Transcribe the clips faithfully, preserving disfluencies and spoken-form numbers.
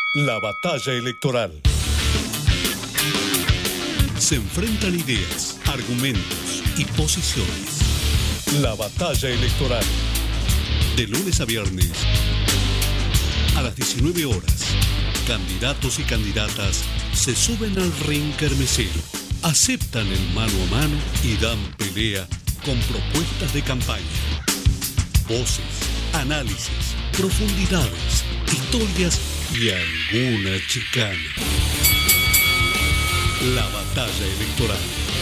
La batalla electoral. Se enfrentan ideas, argumentos y posiciones. La batalla electoral. De lunes a viernes a las diecinueve horas. Candidatos y candidatas se suben al ring kermesero, aceptan el mano a mano y dan pelea con propuestas de campaña. Voces, análisis, profundidades, historias y alguna chicana. La batalla electoral.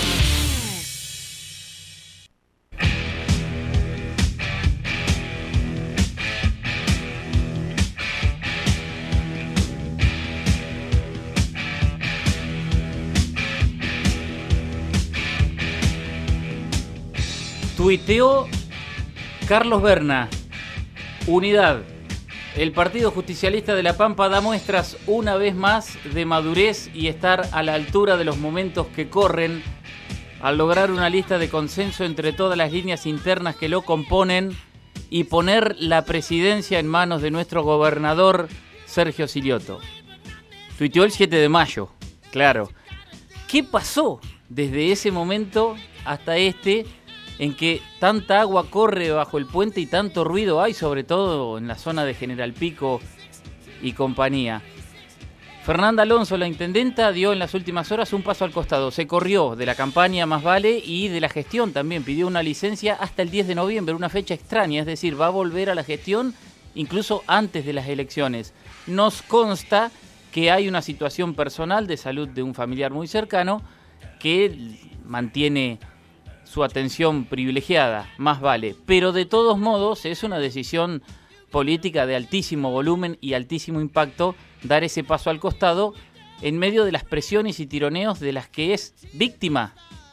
Tuiteó Carlos Berna: unidad. El Partido Justicialista de La Pampa da muestras una vez más de madurez y estar a la altura de los momentos que corren al lograr una lista de consenso entre todas las líneas internas que lo componen y poner la presidencia en manos de nuestro gobernador Sergio Siliotto. Tuiteó el siete de mayo, claro. ¿Qué pasó desde ese momento hasta este, en que tanta agua corre bajo el puente y tanto ruido hay, sobre todo en la zona de General Pico y compañía? Fernanda Alonso, la intendenta, dio en las últimas horas un paso al costado. Se corrió de la campaña Más Vale y de la gestión también. Pidió una licencia hasta el diez de noviembre, una fecha extraña, es decir, va a volver a la gestión incluso antes de las elecciones. Nos consta que hay una situación personal de salud de un familiar muy cercano que mantiene su atención privilegiada, Más Vale. Pero de todos modos es una decisión política de altísimo volumen y altísimo impacto dar ese paso al costado en medio de las presiones y tironeos de las que es víctima.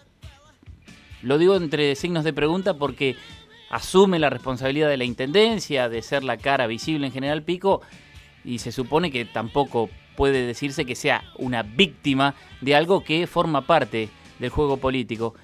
Lo digo entre signos de pregunta porque asume la responsabilidad de la intendencia, de ser la cara visible en General Pico, y se supone que tampoco puede decirse que sea una víctima de algo que forma parte del juego político.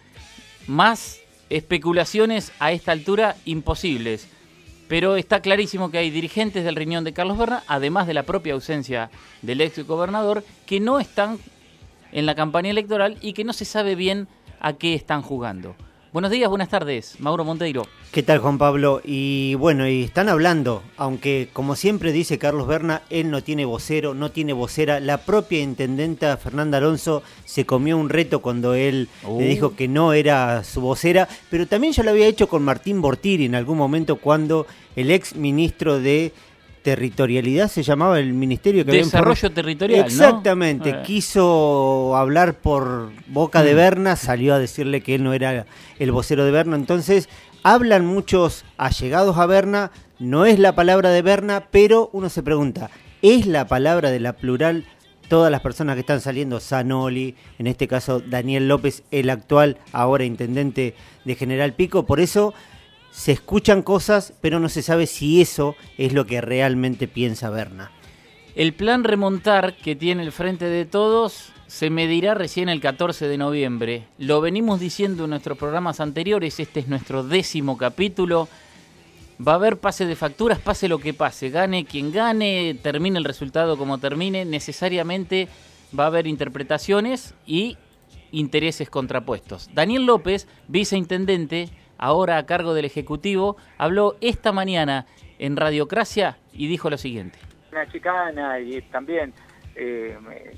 Más especulaciones a esta altura imposibles, pero está clarísimo que hay dirigentes del riñón de Carlos Berna, además de la propia ausencia del ex gobernador, que no están en la campaña electoral y que no se sabe bien a qué están jugando. Buenos días, buenas tardes, Mauro Monteiro. ¿Qué tal, Juan Pablo? Y bueno, y están hablando, aunque como siempre dice Carlos Berna, él no tiene vocero, no tiene vocera. La propia intendenta Fernanda Alonso se comió un reto cuando él uh. le dijo que no era su vocera, pero también ya lo había hecho con Martín Bortiri en algún momento cuando el ex ministro de Territorialidad, se llamaba el ministerio que Desarrollo había... Territorial, Exactamente, ¿no? Quiso hablar por boca de Berna, salió a decirle que él no era el vocero de Berna. Entonces hablan muchos allegados a Berna, no es la palabra de Berna, pero uno se pregunta, ¿es la palabra de la plural todas las personas que están saliendo? Zanoli, en este caso Daniel López, el actual ahora intendente de General Pico. Por eso se escuchan cosas, pero no se sabe si eso es lo que realmente piensa Berna. El plan remontar que tiene el Frente de Todos se medirá recién el catorce de noviembre. Lo venimos diciendo en nuestros programas anteriores, este es nuestro décimo capítulo. Va a haber pase de facturas, pase lo que pase, gane quien gane, termine el resultado como termine, necesariamente va a haber interpretaciones y intereses contrapuestos. Daniel López, viceintendente, ahora a cargo del Ejecutivo, habló esta mañana en Radiocracia y dijo lo siguiente. Una chicana y también eh,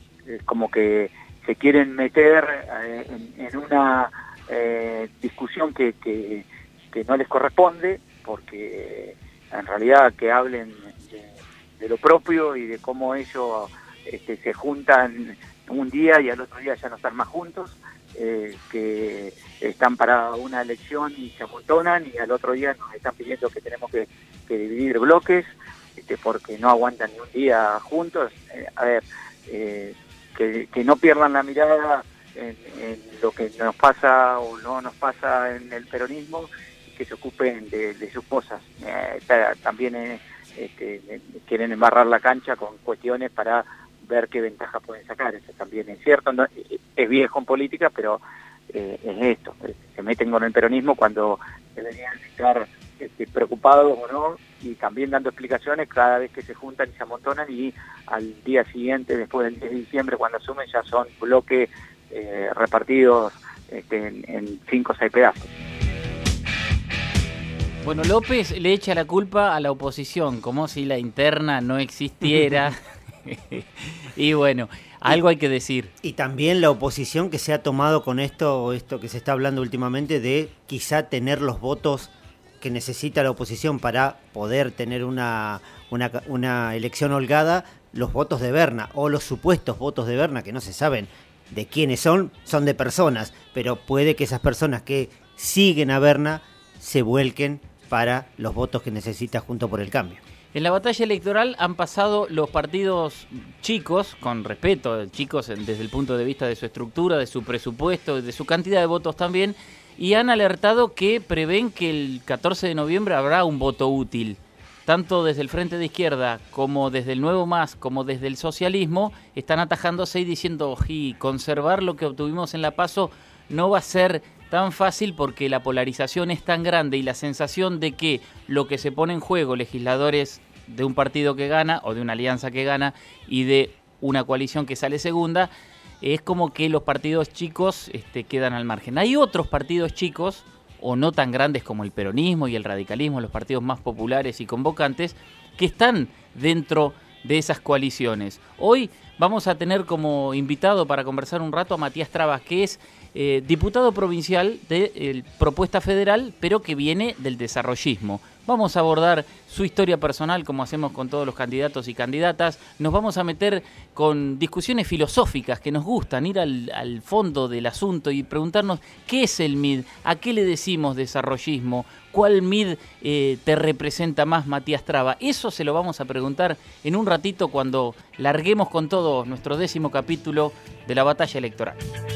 como que se quieren meter eh, en, en una eh, discusión que, que, que no les corresponde, porque en realidad que hablen de, de lo propio y de cómo ellos este, se juntan un día y al otro día ya no están más juntos. Eh, que están para una elección y se amontonan y al otro día nos están pidiendo que tenemos que, que dividir bloques este, porque no aguantan ni un día juntos. Eh, a ver, eh, que, que no pierdan la mirada en, en lo que nos pasa o no nos pasa en el peronismo y que se ocupen de, de sus cosas. Eh, también eh, este, quieren embarrar la cancha con cuestiones para ver qué ventaja pueden sacar. Eso también es cierto, no, es viejo en política, pero eh, es esto, se meten con el peronismo cuando deberían estar este, preocupados o no, y también dando explicaciones cada vez que se juntan y se amontonan, y al día siguiente, después del diez de diciembre, cuando asumen, ya son bloques eh, repartidos este, en, en cinco o seis pedazos. Bueno, López le echa la culpa a la oposición, como si la interna no existiera. Y bueno, algo hay que decir. Y también la oposición que se ha tomado con esto, esto que se está hablando últimamente, de quizá tener los votos que necesita la oposición para poder tener una, una, una elección holgada, los votos de Berna, o los supuestos votos de Berna, que no se saben de quiénes son, son de personas, pero puede que esas personas que siguen a Berna se vuelquen para los votos que necesita Juntos por el Cambio. En la batalla electoral han pasado los partidos chicos, con respeto, chicos desde el punto de vista de su estructura, de su presupuesto, de su cantidad de votos también, y han alertado que prevén que el catorce de noviembre habrá un voto útil. Tanto desde el Frente de Izquierda como desde el Nuevo Más, como desde el socialismo, están atajándose y diciendo, y conservar lo que obtuvimos en la PASO no va a ser tan fácil porque la polarización es tan grande y la sensación de que lo que se pone en juego, legisladores de un partido que gana o de una alianza que gana y de una coalición que sale segunda, es como que los partidos chicos este, quedan al margen. Hay otros partidos chicos, o no tan grandes como el peronismo y el radicalismo, los partidos más populares y convocantes, que están dentro de esas coaliciones. Hoy vamos a tener como invitado para conversar un rato a Matías Trabas, que es eh, diputado provincial de eh, Propuesta Federal, pero que viene del desarrollismo. Vamos a abordar su historia personal, como hacemos con todos los candidatos y candidatas. Nos vamos a meter con discusiones filosóficas que nos gustan, ir al, al fondo del asunto y preguntarnos qué es el M I D, a qué le decimos desarrollismo, cuál M I D eh, te representa más, Matías Traba. Eso se lo vamos a preguntar en un ratito cuando larguemos con todo nuestro décimo capítulo de la batalla electoral.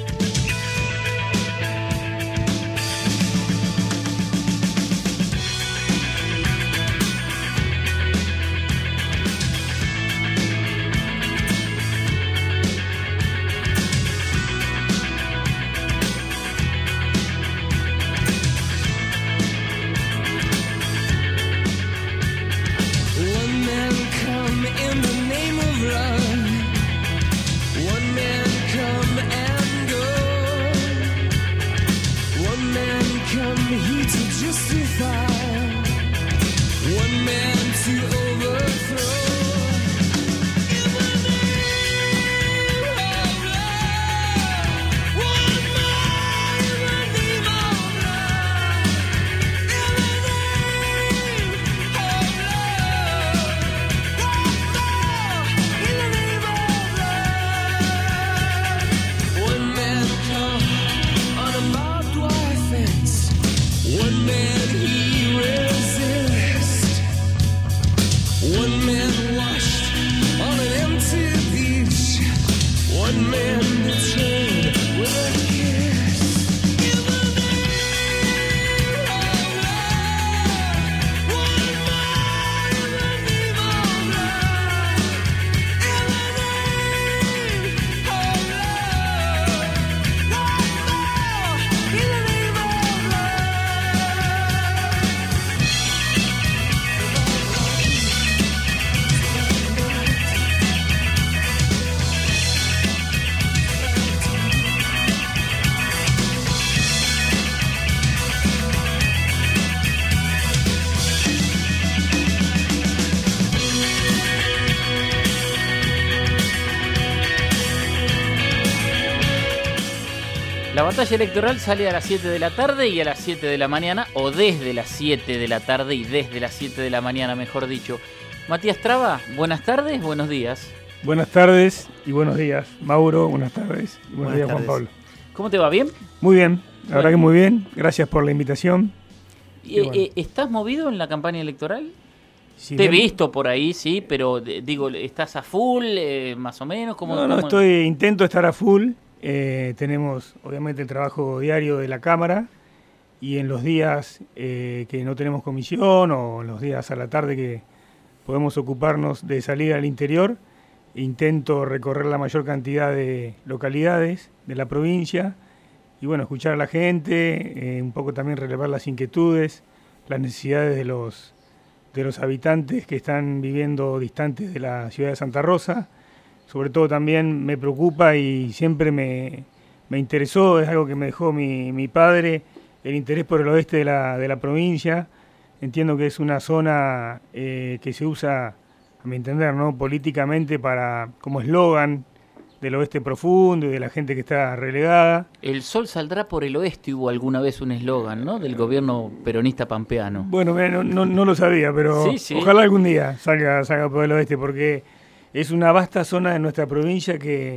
La batalla electoral sale a las siete de la tarde y a las siete de la mañana, o desde las siete de la tarde y desde las siete de la mañana, mejor dicho. Matías Traba, buenas tardes, buenos días. Buenas tardes y buenos días. Mauro, buenas tardes y buenos, buenas días, tardes. Juan Pablo. ¿Cómo te va? ¿Bien? Muy bien, la bueno. verdad que muy bien. Gracias por la invitación. Eh, bueno. eh, ¿Estás movido en la campaña electoral? Sí, te he visto por ahí, sí, pero digo, ¿estás a full, eh, más o menos? ¿Cómo, no, no, cómo... estoy, intento estar a full. Eh, tenemos obviamente el trabajo diario de la Cámara y en los días eh, que no tenemos comisión o en los días a la tarde que podemos ocuparnos de salir al interior, intento recorrer la mayor cantidad de localidades de la provincia y bueno, escuchar a la gente, eh, un poco también relevar las inquietudes, las necesidades de los, de los habitantes que están viviendo distantes de la ciudad de Santa Rosa. Sobre todo también me preocupa y siempre me, me interesó, es algo que me dejó mi, mi padre, el interés por el oeste de la, de la provincia. Entiendo que es una zona eh, que se usa, a mi entender, ¿no?, políticamente para como eslogan del oeste profundo y de la gente que está relegada. El sol saldrá por el oeste, hubo alguna vez un eslogan, ¿no?, del gobierno peronista pampeano. Bueno, no, no, no lo sabía, pero sí, sí. Ojalá algún día salga, salga por el oeste, porque es una vasta zona de nuestra provincia que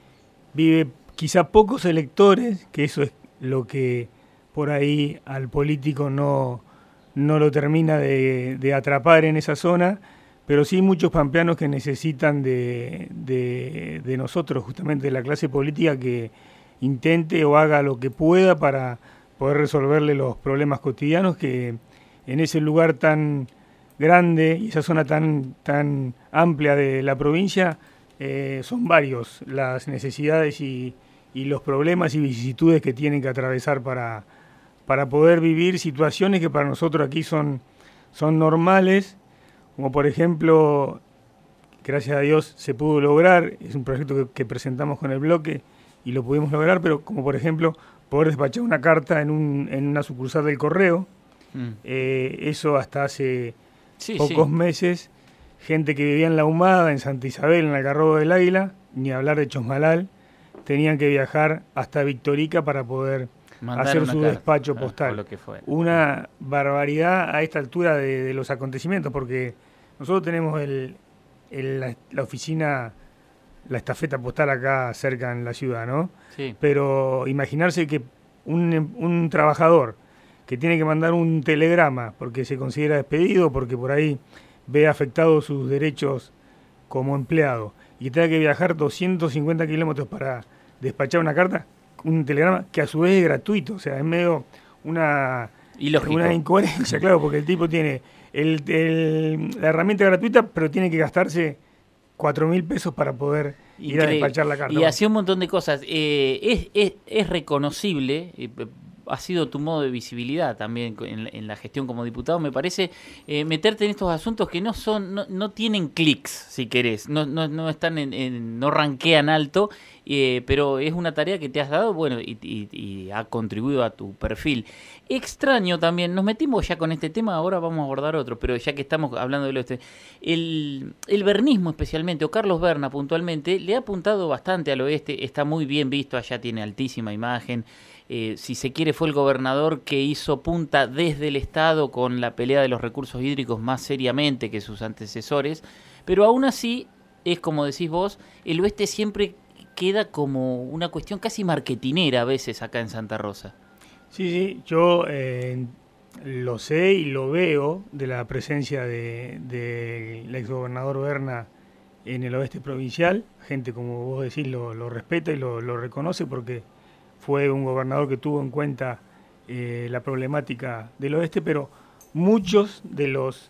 vive quizá pocos electores, que eso es lo que por ahí al político no, no lo termina de, de atrapar en esa zona, pero sí muchos pampeanos que necesitan de, de, de nosotros, justamente de la clase política, que intente o haga lo que pueda para poder resolverle los problemas cotidianos que en ese lugar tan grande y esa zona tan, tan amplia de la provincia eh, son varios las necesidades y, y los problemas y vicisitudes que tienen que atravesar para, para poder vivir situaciones que para nosotros aquí son, son normales, como por ejemplo, gracias a Dios se pudo lograr, es un proyecto que, que presentamos con el bloque y lo pudimos lograr, pero como por ejemplo poder despachar una carta en, un, en una sucursal del correo, mm. eh, eso hasta hace sí, pocos sí. meses, gente que vivía en La Humada, en Santa Isabel, en Algarrobo del Águila, ni hablar de Chosmalal, tenían que viajar hasta Victorica para poder mandar hacer su carta, despacho postal. Lo que fue. Una barbaridad a esta altura de, de los acontecimientos, porque nosotros tenemos el, el, la, la oficina, la estafeta postal acá cerca en la ciudad, ¿no? Sí. Pero imaginarse que un, un trabajador que tiene que mandar un telegrama porque se considera despedido, porque por ahí ve afectados sus derechos como empleado, y que tenga que viajar doscientos cincuenta kilómetros para despachar una carta, un telegrama que a su vez es gratuito, o sea, es medio una, una incoherencia, claro, porque el tipo tiene el, el, la herramienta gratuita, pero tiene que gastarse cuatro mil pesos para poder Increíble. ir a despachar la carta. Y hacía un montón de cosas. Eh, es, es, es reconocible, eh, ha sido tu modo de visibilidad también en, en la gestión como diputado, me parece, eh, meterte en estos asuntos que no son, no, no tienen clics, si querés, no, no, no están en, en, no ranquean alto, eh, pero es una tarea que te has dado, bueno, y, y, y ha contribuido a tu perfil. Extraño también, nos metimos ya con este tema, ahora vamos a abordar otro, pero ya que estamos hablando del oeste, el, el bernismo especialmente, o Carlos Berna puntualmente, le ha apuntado bastante al oeste, está muy bien visto, allá tiene altísima imagen. Eh, si se quiere, fue el gobernador que hizo punta desde el Estado con la pelea de los recursos hídricos más seriamente que sus antecesores, pero aún así, es como decís vos, el oeste siempre queda como una cuestión casi marketinera a veces acá en Santa Rosa. Sí, sí, yo eh, lo sé y lo veo de la presencia del de, de exgobernador Berna en el oeste provincial. Gente, como vos decís, lo, lo respeta y lo, lo reconoce porque fue un gobernador que tuvo en cuenta eh, la problemática del oeste, pero muchos de los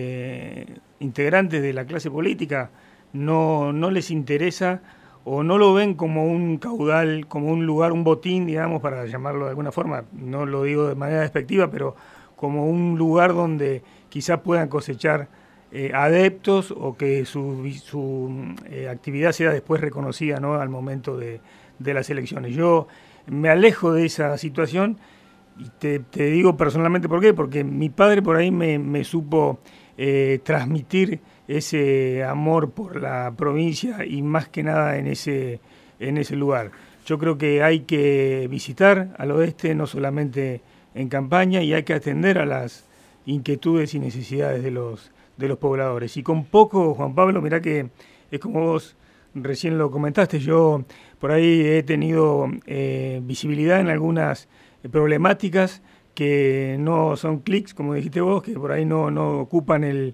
eh, integrantes de la clase política no, no les interesa o no lo ven como un caudal, como un lugar, un botín, digamos, para llamarlo de alguna forma, no lo digo de manera despectiva, pero como un lugar donde quizás puedan cosechar eh, adeptos o que su, su eh, actividad sea después reconocida, ¿no?, al momento de, de las elecciones. Yo me alejo de esa situación y te, te digo personalmente por qué, porque mi padre por ahí me, me supo eh, transmitir ese amor por la provincia y más que nada en ese, en ese lugar. Yo creo que hay que visitar al oeste, no solamente en campaña, y hay que atender a las inquietudes y necesidades de los, de los pobladores. Y con poco, Juan Pablo, mirá que es como vos recién lo comentaste, yo por ahí he tenido eh, visibilidad en algunas problemáticas que no son clics, como dijiste vos, que por ahí no, no ocupan el,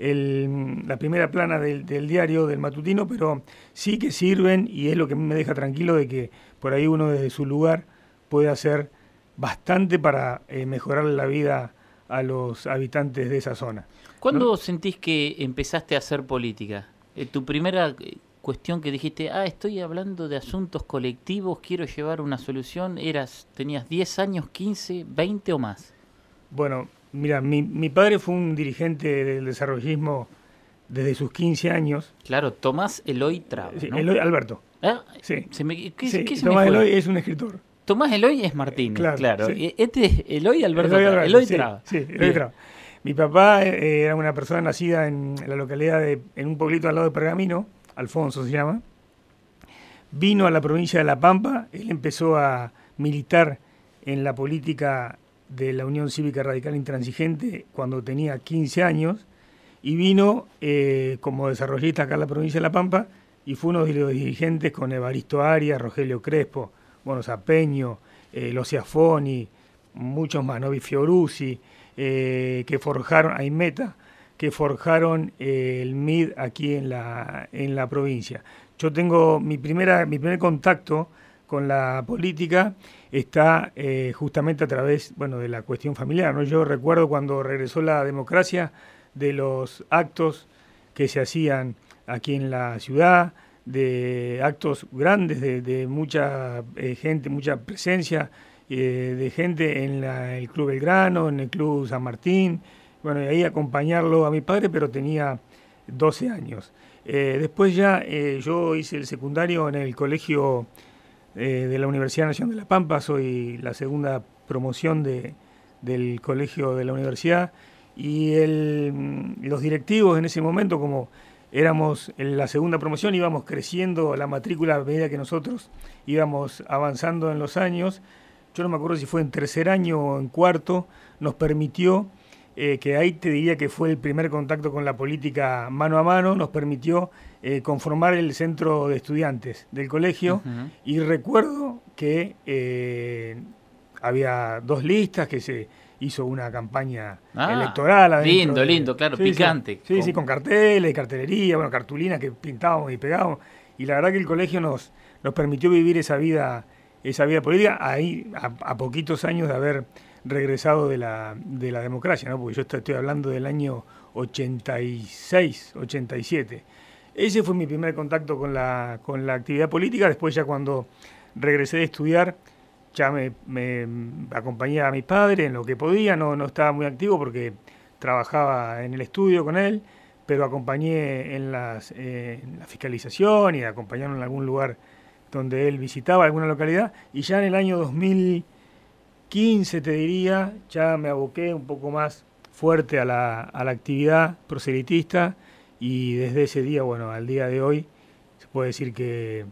el, la primera plana del, del diario, del matutino, pero sí que sirven y es lo que me deja tranquilo de que por ahí uno desde su lugar puede hacer bastante para eh, mejorar la vida a los habitantes de esa zona. ¿Cuándo ¿No? sentís que empezaste a hacer política? Eh, ¿Tu primera cuestión que dijiste, ah, estoy hablando de asuntos colectivos, quiero llevar una solución, eras, tenías diez años, quince, veinte o más? Bueno, Mira, mi, mi padre fue un dirigente del desarrollismo desde sus quince años. Claro, Tomás Eloy Traba, Sí, ¿no? Eloy Alberto. ¿Ah? Sí. Se me, ¿qué, Sí, qué se Tomás me fue? Eloy es un escritor. Tomás Eloy es Martínez, claro. Claro, claro. sí. Este es Eloy Alberto Eloy Traba. Alberto, Eloy sí, Traba. Sí, Eloy Bien. Traba. Mi papá eh, era una persona nacida en la localidad de, en un pueblito al lado de Pergamino, Alfonso se llama. Vino a la provincia de La Pampa, él empezó a militar en la política de la Unión Cívica Radical Intransigente cuando tenía quince años y vino eh, como desarrollista acá en la provincia de La Pampa y fue uno de los dirigentes con Evaristo Arias, Rogelio Crespo, bueno, Zapeño, eh, Locia Foni, muchos más, Novi Fiorucci, eh, que forjaron, Aimeta, que forjaron eh, el M I D aquí en la, en la provincia. Yo tengo mi, primera, mi primer contacto con la política está eh, justamente a través, bueno, de la cuestión familiar, ¿no? Yo recuerdo cuando regresó la democracia de los actos que se hacían aquí en la ciudad, de actos grandes, de, de mucha eh, gente, mucha presencia eh, de gente en la, el Club Belgrano, en el Club San Martín, bueno, y ahí acompañarlo a mi padre, pero tenía doce años. Eh, después ya eh, yo hice el secundario en el colegio eh, de la Universidad Nacional de La Pampa, soy la segunda promoción de, del colegio de la universidad, y el, los directivos en ese momento, como éramos en la segunda promoción, íbamos creciendo la matrícula a medida que nosotros íbamos avanzando en los años. Yo no me acuerdo si fue en tercer año o en cuarto, nos permitió, eh, que ahí te diría que fue el primer contacto con la política mano a mano, nos permitió eh, conformar el centro de estudiantes del colegio. Uh-huh. Y recuerdo que eh, había dos listas, que se hizo una campaña ah, electoral adentro. Lindo, de, lindo, claro, sí, picante. Sí, con... sí, con carteles, cartelería, bueno, cartulinas que pintábamos y pegábamos. Y la verdad que el colegio nos, nos permitió vivir esa vida, esa vida política, ahí a, a poquitos años de haber regresado de la, de la democracia, ¿no? Porque yo estoy hablando del año ochenta y seis, ochenta y siete. Ese fue mi primer contacto con la, con la actividad política. Después ya cuando regresé de estudiar, ya me, me acompañé a mi padre en lo que podía, no, no estaba muy activo porque trabajaba en el estudio con él, pero acompañé en, las, eh, en la fiscalización y acompañaron en algún lugar donde él visitaba, alguna localidad, y ya en el año dos mil quince, te diría, ya me aboqué un poco más fuerte a la, a la actividad proselitista, y desde ese día, bueno, al día de hoy, se puede decir que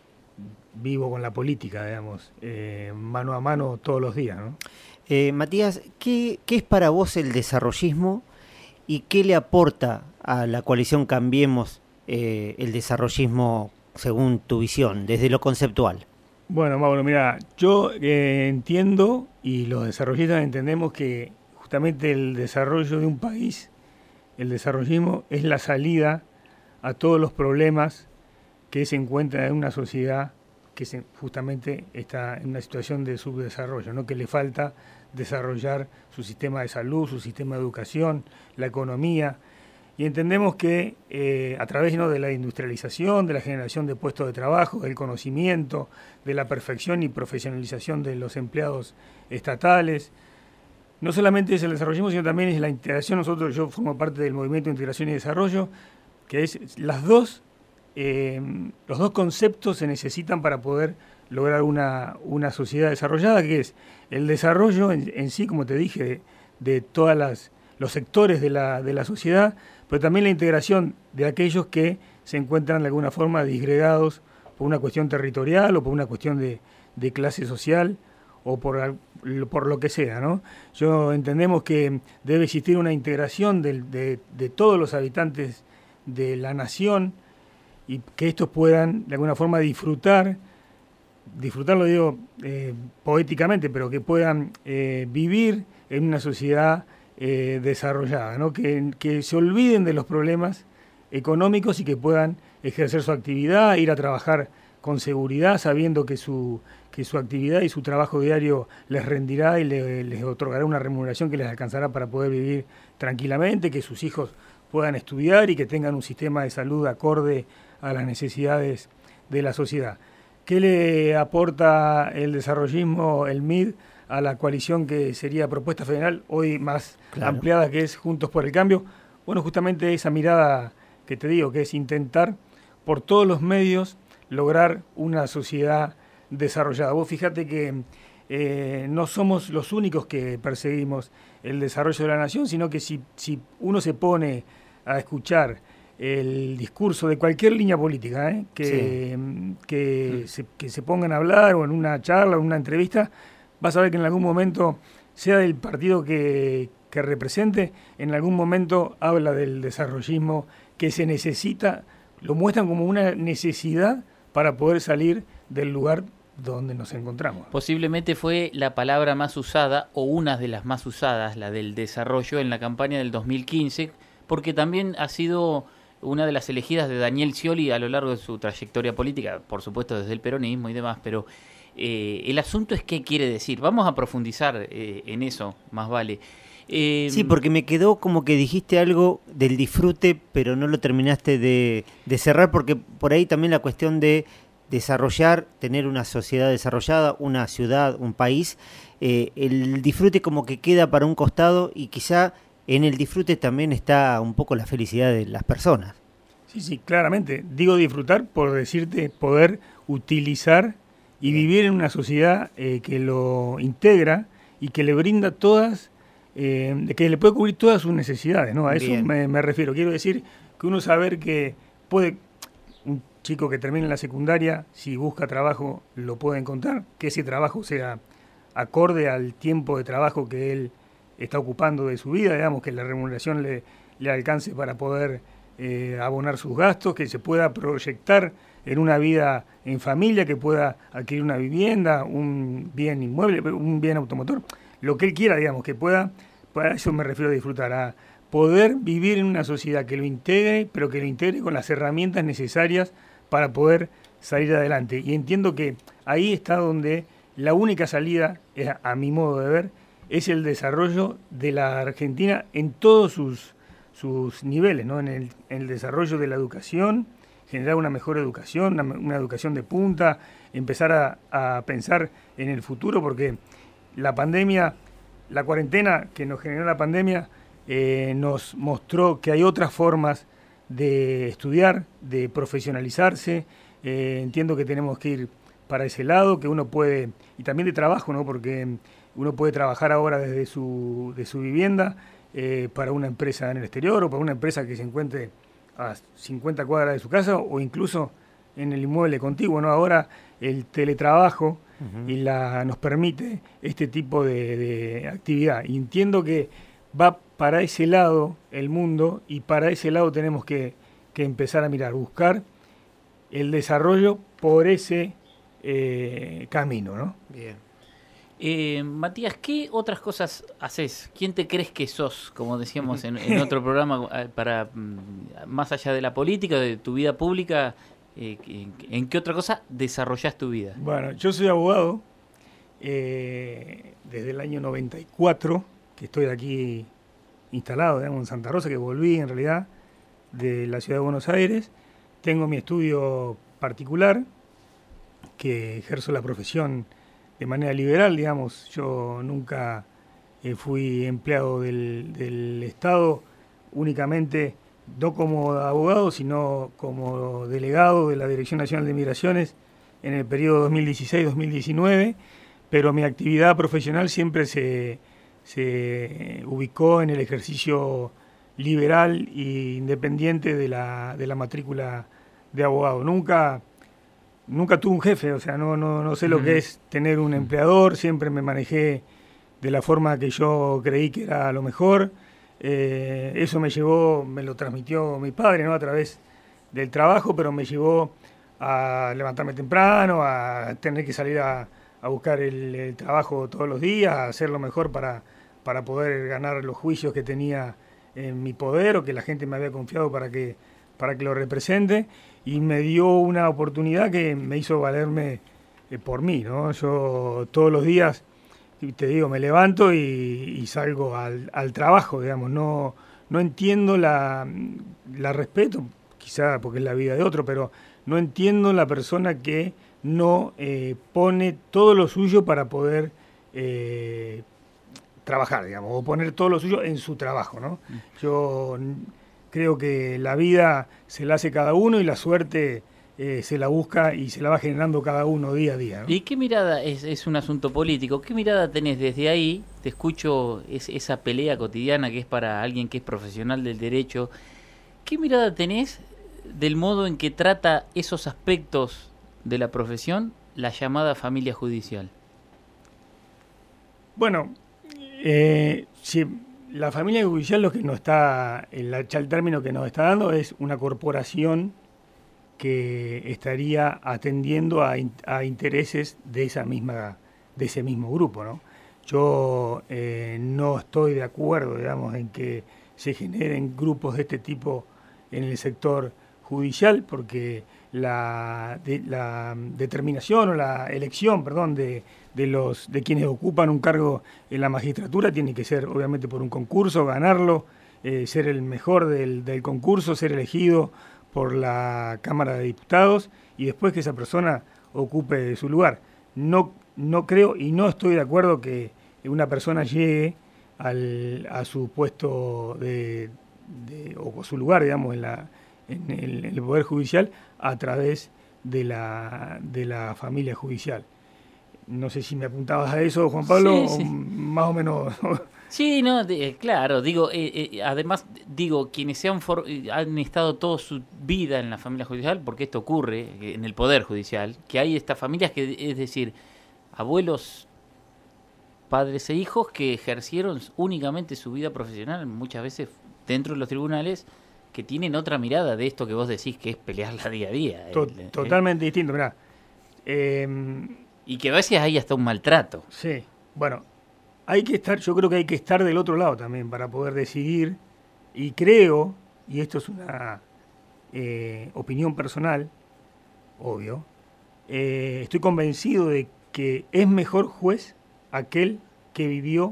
vivo con la política, digamos, eh, mano a mano todos los días, ¿no? Eh, Matías, ¿qué, ¿qué es para vos el desarrollismo y qué le aporta a la coalición Cambiemos eh, el desarrollismo según tu visión, desde lo conceptual? Bueno, Mauro, mira, yo eh, entiendo y los desarrollistas entendemos que justamente el desarrollo de un país, el desarrollismo es la salida a todos los problemas que se encuentran en una sociedad que se, justamente está en una situación de subdesarrollo, ¿no? Que le falta desarrollar su sistema de salud, su sistema de educación, la economía. Y entendemos que eh, a través, ¿no?, de la industrialización, de la generación de puestos de trabajo, del conocimiento, de la perfección y profesionalización de los empleados estatales, no solamente es el desarrollismo, sino también es la integración. Nosotros, yo formo parte del Movimiento de Integración y Desarrollo, que es las dos, eh, los dos conceptos se necesitan para poder lograr una, una sociedad desarrollada, que es el desarrollo en, en sí, como te dije, de, de todas las los sectores de la, de la sociedad, pero también la integración de aquellos que se encuentran de alguna forma disgregados por una cuestión territorial o por una cuestión de, de clase social o por, por lo que sea, ¿no? Yo entendemos que debe existir una integración de, de, de todos los habitantes de la nación y que estos puedan de alguna forma disfrutar, disfrutar lo digo eh, poéticamente, pero que puedan eh, vivir en una sociedad Eh, desarrollada, ¿no? Que, que se olviden de los problemas económicos y que puedan ejercer su actividad, ir a trabajar con seguridad, sabiendo que su, que su actividad y su trabajo diario les rendirá y le, les otorgará una remuneración que les alcanzará para poder vivir tranquilamente, que sus hijos puedan estudiar y que tengan un sistema de salud acorde a las necesidades de la sociedad. ¿Qué le aporta el desarrollismo, el M I D, a la coalición que sería Propuesta Federal, hoy más claro. ampliada, que es Juntos por el Cambio. Bueno, justamente esa mirada que te digo, que es intentar por todos los medios lograr una sociedad desarrollada. Vos fíjate que eh, no somos los únicos que perseguimos el desarrollo de la nación, sino que si, si uno se pone a escuchar el discurso de cualquier línea política, ¿eh? que, sí. que, mm. se, que se pongan a hablar o en una charla o en una entrevista, vas a ver que en algún momento, sea del partido que, que represente, en algún momento habla del desarrollismo que se necesita, lo muestran como una necesidad para poder salir del lugar donde nos encontramos. Posiblemente fue la palabra más usada o una de las más usadas, la del desarrollo, en la campaña del dos mil quince, porque también ha sido una de las elegidas de Daniel Scioli a lo largo de su trayectoria política, por supuesto desde el peronismo y demás, pero eh, el asunto es qué quiere decir. Vamos a profundizar eh, en eso, más vale. Eh, sí, porque me quedó como que dijiste algo del disfrute, pero no lo terminaste de, de cerrar, porque por ahí también la cuestión de desarrollar, tener una sociedad desarrollada, una ciudad, un país, eh, el disfrute como que queda para un costado y quizá en el disfrute también está un poco la felicidad de las personas. Sí, sí, claramente. Digo disfrutar por decirte poder utilizar y vivir en una sociedad eh, que lo integra y que le brinda todas, eh, que le puede cubrir todas sus necesidades, ¿no? A eso me, me refiero. Quiero decir que uno saber que puede, un chico que termine la secundaria, si busca trabajo, lo puede encontrar, que ese trabajo sea acorde al tiempo de trabajo que él está ocupando de su vida, digamos, que la remuneración le, le alcance para poder eh, abonar sus gastos, que se pueda proyectar en una vida en familia, que pueda adquirir una vivienda, un bien inmueble, un bien automotor, lo que él quiera, digamos, que pueda, a eso me refiero a disfrutar, a poder vivir en una sociedad que lo integre, pero que lo integre con las herramientas necesarias para poder salir adelante. Y entiendo que ahí está donde la única salida, a mi modo de ver, es el desarrollo de la Argentina en todos sus, sus niveles, ¿no? En el, en el desarrollo de la educación, generar una mejor educación, una, una educación de punta, empezar a, a pensar en el futuro, porque la pandemia, la cuarentena que nos generó la pandemia, eh, nos mostró que hay otras formas de estudiar, de profesionalizarse. Eh, entiendo que tenemos que ir para ese lado, que uno puede, y también de trabajo, ¿no? Porque uno puede trabajar ahora desde su, de su vivienda eh, para una empresa en el exterior o para una empresa que se encuentre a cincuenta cuadras de su casa o incluso en el inmueble contiguo, ¿no? Ahora el teletrabajo uh-huh. y la, nos permite este tipo de, de actividad. Y entiendo que va para ese lado el mundo y para ese lado tenemos que, que empezar a mirar, buscar el desarrollo por ese eh, camino, ¿no? Bien. Eh, Matías, ¿qué otras cosas haces? ¿Quién te crees que sos? Como decíamos en, en otro programa, para más allá de la política, de tu vida pública, eh, ¿en, ¿en qué otra cosa desarrollás tu vida? Bueno, yo soy abogado eh, desde el año noventa y cuatro, que estoy aquí instalado, digamos, en Santa Rosa, que volví en realidad de la ciudad de Buenos Aires. Tengo mi estudio particular, que ejerzo la profesión de manera liberal, digamos. Yo nunca eh, fui empleado del, del Estado, únicamente no como abogado, sino como delegado de la Dirección Nacional de Migraciones en el periodo dos mil dieciséis dos mil diecinueve, pero mi actividad profesional siempre se, se ubicó en el ejercicio liberal e independiente de la, de la matrícula de abogado. Nunca... Nunca tuve un jefe, o sea, no, no, no sé lo que es tener un empleador, siempre me manejé de la forma que yo creí que era lo mejor. Eh, eso me llevó, me lo transmitió mi padre, ¿no? A través del trabajo, pero me llevó a levantarme temprano, a tener que salir a, a buscar el, el trabajo todos los días, a hacer lo mejor para, para poder ganar los juicios que tenía en mi poder o que la gente me había confiado para que, para que lo represente. Y me dio una oportunidad que me hizo valerme eh, por mí, ¿no? Yo todos los días, te digo, me levanto y, y salgo al, al trabajo, digamos. No, no entiendo la, la respeto, quizá porque es la vida de otro, pero no entiendo la persona que no eh, pone todo lo suyo para poder eh, trabajar, digamos, o poner todo lo suyo en su trabajo, ¿no? Yo creo que la vida se la hace cada uno y la suerte eh, se la busca y se la va generando cada uno día a día, ¿no? ¿Y qué mirada, es, es un asunto político, qué mirada tenés desde ahí? Te escucho es, esa pelea cotidiana que es para alguien que es profesional del derecho. ¿Qué mirada tenés del modo en que trata esos aspectos de la profesión la llamada familia judicial? Bueno, eh, si la familia judicial lo que nos está, el, el término que nos está dando es una corporación que estaría atendiendo a, a intereses de esa misma, de ese mismo grupo, ¿no? Yo eh, no estoy de acuerdo, digamos, en que se generen grupos de este tipo en el sector judicial, porque la, de, la determinación o la elección, perdón, de, de los de quienes ocupan un cargo en la magistratura tiene que ser obviamente por un concurso, ganarlo, eh, ser el mejor del, del concurso, ser elegido por la Cámara de Diputados y después que esa persona ocupe su lugar. No, no creo y no estoy de acuerdo que una persona llegue al, a su puesto de, de o su lugar, digamos, en la en el, en el Poder Judicial a través de la, de la familia judicial. No sé si me apuntabas a eso, Juan Pablo, sí, sí. O más o menos. Sí, no, de, claro, digo, eh, eh, además, digo, quienes se han, for, han estado toda su vida en la familia judicial, porque esto ocurre en el Poder Judicial, que hay estas familias que, es decir, abuelos, padres e hijos que ejercieron únicamente su vida profesional, muchas veces dentro de los tribunales, que tienen otra mirada de esto que vos decís que es pelearla día a día. To- el, totalmente el, distinto, mirá. Eh, y que a veces hay hasta un maltrato. Sí, bueno, hay que estar, yo creo que hay que estar del otro lado también para poder decidir, y creo, y esto es una eh, opinión personal, obvio, eh, estoy convencido de que es mejor juez aquel que vivió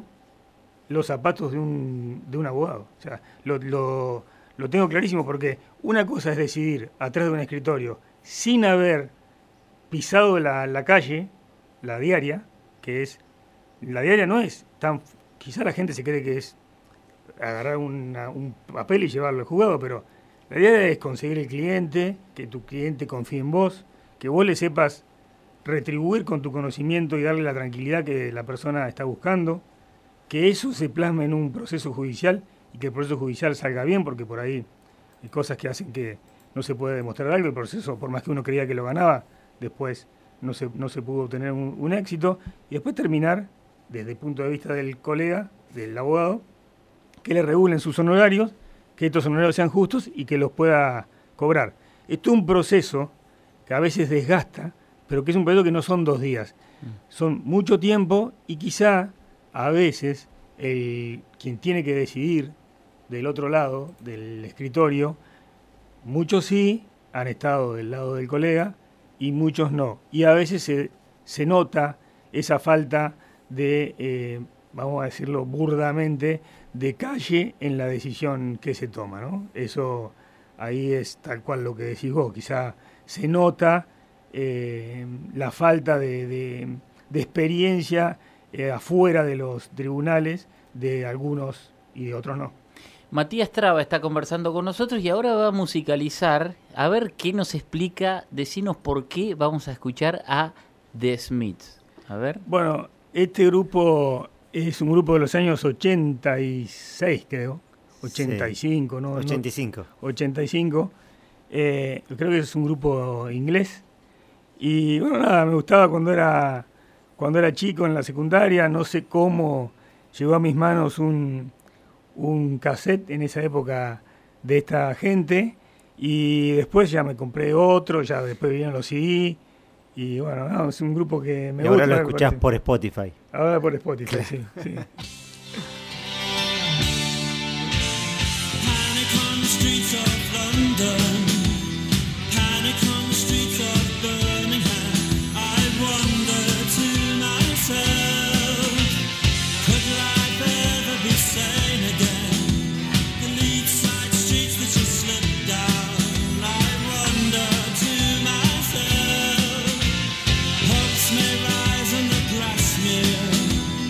los zapatos de un, de un abogado. O sea, lo... lo Lo tengo clarísimo porque una cosa es decidir atrás de un escritorio sin haber pisado la, la calle, la diaria, que es, la diaria no es tan, quizá la gente se cree que es agarrar una, un papel y llevarlo al juzgado, pero la diaria es conseguir el cliente, que tu cliente confíe en vos, que vos le sepas retribuir con tu conocimiento y darle la tranquilidad que la persona está buscando, que eso se plasme en un proceso judicial y que el proceso judicial salga bien, porque por ahí hay cosas que hacen que no se puede demostrar algo, el proceso, por más que uno creía que lo ganaba, después no se, no se pudo obtener un, un éxito, y después terminar, desde el punto de vista del colega, del abogado, que le regulen sus honorarios, que estos honorarios sean justos y que los pueda cobrar. Esto es un proceso que a veces desgasta, pero que es un proceso que no son dos días, son mucho tiempo y quizá a veces el, quien tiene que decidir del otro lado del escritorio, muchos sí han estado del lado del colega y muchos no. Y a veces se, se nota esa falta de, eh, vamos a decirlo burdamente, de calle en la decisión que se toma, ¿no? Eso ahí es tal cual lo que decís vos. Quizá se nota eh, la falta de, de, de experiencia eh, afuera de los tribunales de algunos y de otros no. Matías Traba está conversando con nosotros y ahora va a musicalizar, a ver qué nos explica, decinos por qué vamos a escuchar a The Smiths. A ver. Bueno, este grupo es un grupo de los años ochenta y seis, creo, ochenta y cinco, sí. ¿No? ochenta y cinco. No, ochenta y cinco. Eh, creo que es un grupo inglés. Y bueno, nada, me gustaba cuando era, cuando era chico en la secundaria, no sé cómo llegó a mis manos un... un cassette en esa época de esta gente y después ya me compré otro, ya después vinieron los C D y bueno, no, es un grupo que me y gusta. Ahora lo escuchás por Spotify. Ahora por Spotify, sí, sí. Panic on the streets of London, panic on the streets of Birmingham. I wonder to myself, could life ever be sane again? The lead side streets that you slip down, I wonder to myself. Hopes may rise and the grass may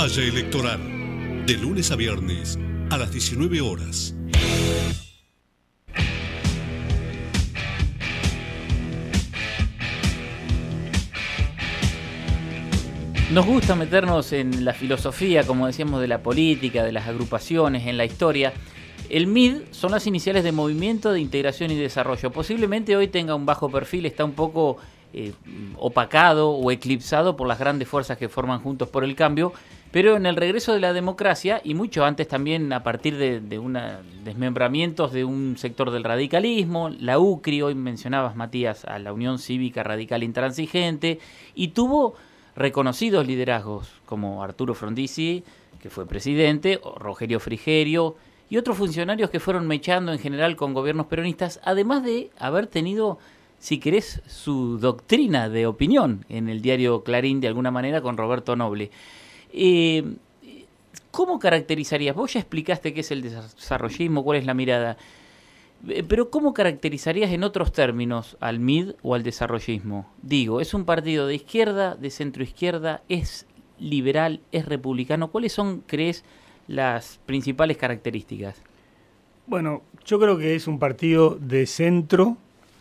batalla electoral. De lunes a viernes a las diecinueve horas. Nos gusta meternos en la filosofía, como decíamos, de la política, de las agrupaciones, en la historia. El M I D son las iniciales de Movimiento de Integración y Desarrollo. Posiblemente hoy tenga un bajo perfil, está un poco eh, opacado o eclipsado por las grandes fuerzas que forman Juntos por el Cambio, pero en el regreso de la democracia, y mucho antes también a partir de, de una desmembramientos de un sector del radicalismo, la U C R I, hoy mencionabas, Matías, a la Unión Cívica Radical Intransigente, y tuvo reconocidos liderazgos como Arturo Frondizi, que fue presidente, o Rogelio Frigerio y otros funcionarios que fueron mechando en general con gobiernos peronistas, además de haber tenido, si querés, su doctrina de opinión en el diario Clarín, de alguna manera, con Roberto Noble. Eh, ¿Cómo caracterizarías? Vos ya explicaste qué es el desarrollismo, cuál es la mirada, pero ¿cómo caracterizarías en otros términos al M I D o al desarrollismo? Digo, ¿es un partido de izquierda, de centroizquierda, es liberal, es republicano? ¿Cuáles son, crees, las principales características? Bueno, yo creo que es un partido de centro.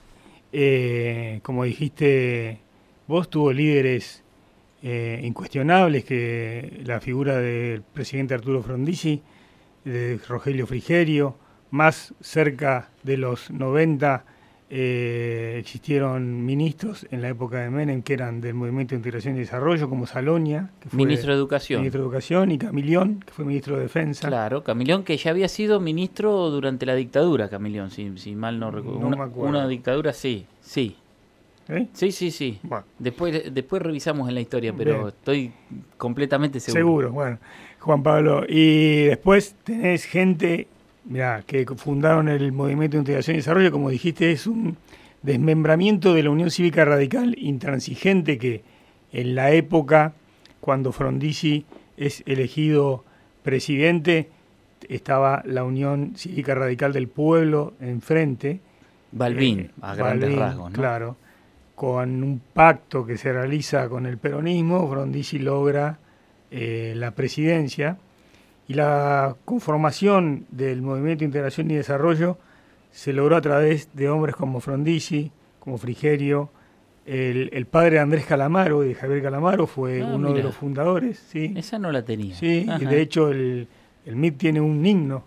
Eh, como dijiste vos, tuvo líderes eh, incuestionables, que la figura del presidente Arturo Frondizi, de Rogelio Frigerio. Más cerca de los noventa eh, existieron ministros en la época de Menem que eran del Movimiento de Integración y Desarrollo, como Salonia, que fue ministro de Educación. Ministro de Educación, y Camilión, que fue ministro de Defensa. Claro, Camilión, que ya había sido ministro durante la dictadura, Camilión, si, si mal no recuerdo. No una, me acuerdo. Una dictadura, sí, sí. ¿Eh? Sí, sí, sí. Bueno. Después, después revisamos en la historia, pero Bien. Estoy completamente seguro. Seguro, bueno, Juan Pablo. Y después tenés gente, mirá, que fundaron el Movimiento de Integración y Desarrollo, como dijiste, es un desmembramiento de la Unión Cívica Radical Intransigente, que en la época, cuando Frondizi es elegido presidente, estaba la Unión Cívica Radical del Pueblo enfrente. Balbín, eh, a grandes Balbín, rasgos, ¿no? Claro, con un pacto que se realiza con el peronismo, Frondizi logra eh, la presidencia. Y la conformación del Movimiento de Integración y Desarrollo se logró a través de hombres como Frondizi, como Frigerio, el, el padre de Andrés Calamaro, de Javier Calamaro, fue Ah, uno mirá. de los fundadores. Sí, Esa no la tenía. sí, Ajá. y de hecho el, el M I D tiene un himno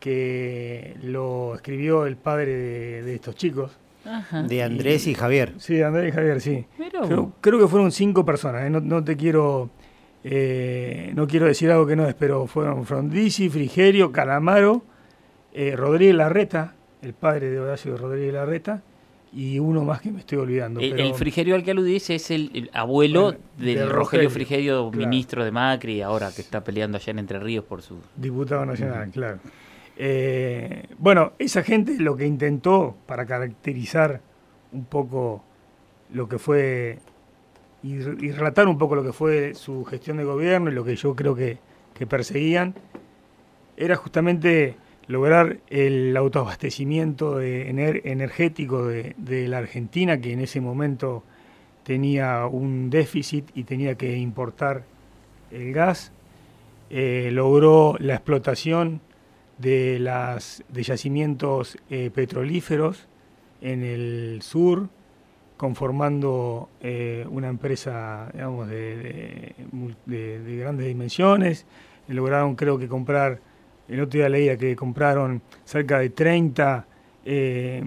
que lo escribió el padre de, de estos chicos. Ajá. De Andrés y Javier. Sí, Andrés y Javier, sí. Mirá Creo, vos. creo que fueron cinco personas, ¿eh? no, no te quiero... Eh, no quiero decir algo que no es, pero fueron Frondizi, Frigerio, Calamaro, eh, Rodríguez Larreta, el padre de Horacio Rodríguez Larreta, y uno más que me estoy olvidando. El, pero, el Frigerio al que aludís es el, el abuelo Bueno, del de Rogelio Rogelio, Frigerio, claro. ministro de Macri, ahora que está peleando allá en Entre Ríos por su... Diputado nacional, claro. Eh, bueno, esa gente lo que intentó para caracterizar un poco lo que fue y, y relatar un poco lo que fue su gestión de gobierno y lo que yo creo que, que perseguían, era justamente lograr el autoabastecimiento de ener, energético de, de la Argentina, que en ese momento tenía un déficit y tenía que importar el gas. Eh, logró la explotación de las de yacimientos eh, petrolíferos en el sur, conformando eh, una empresa, digamos, de, de, de, de grandes dimensiones. Lograron, creo que comprar, el otro día leía que compraron cerca de treinta eh,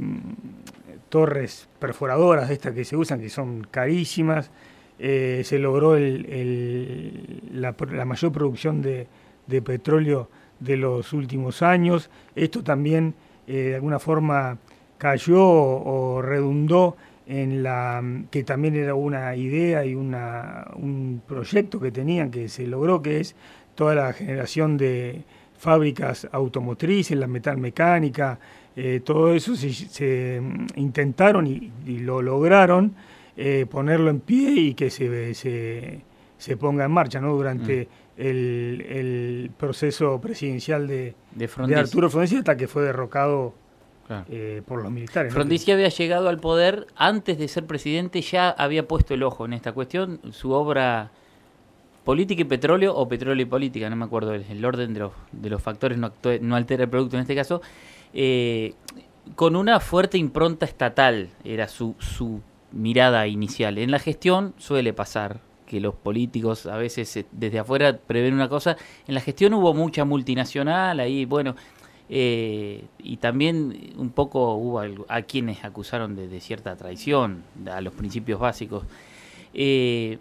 torres perforadoras de estas que se usan, que son carísimas. Eh, se logró el, el, la, la mayor producción de, de petróleo de los últimos años. Esto también eh, de alguna forma cayó o, o redundó en la que también era una idea y una, un proyecto que tenían, que se logró, que es toda la generación de fábricas automotrices, la metalmecánica, eh, todo eso se, se intentaron y, y lo lograron eh, ponerlo en pie y que se, se, se ponga en marcha, ¿no? Durante mm. el, el proceso presidencial de, de, de Arturo Frondizi, hasta que fue derrocado claro. eh, por los militares. Frondizi ¿no? había llegado al poder antes de ser presidente, ya había puesto el ojo en esta cuestión. Su obra política y petróleo o petróleo y política, no me acuerdo el, el orden de los, de los factores, no, actúe, no altera el producto en este caso, eh, con una fuerte impronta estatal era su, su mirada inicial. En la gestión suele pasar que los políticos a veces eh, desde afuera prevén una cosa, en la gestión hubo mucha multinacional, ahí bueno, eh, y también un poco hubo algo, a quienes acusaron de, de cierta traición a los principios básicos. Eh,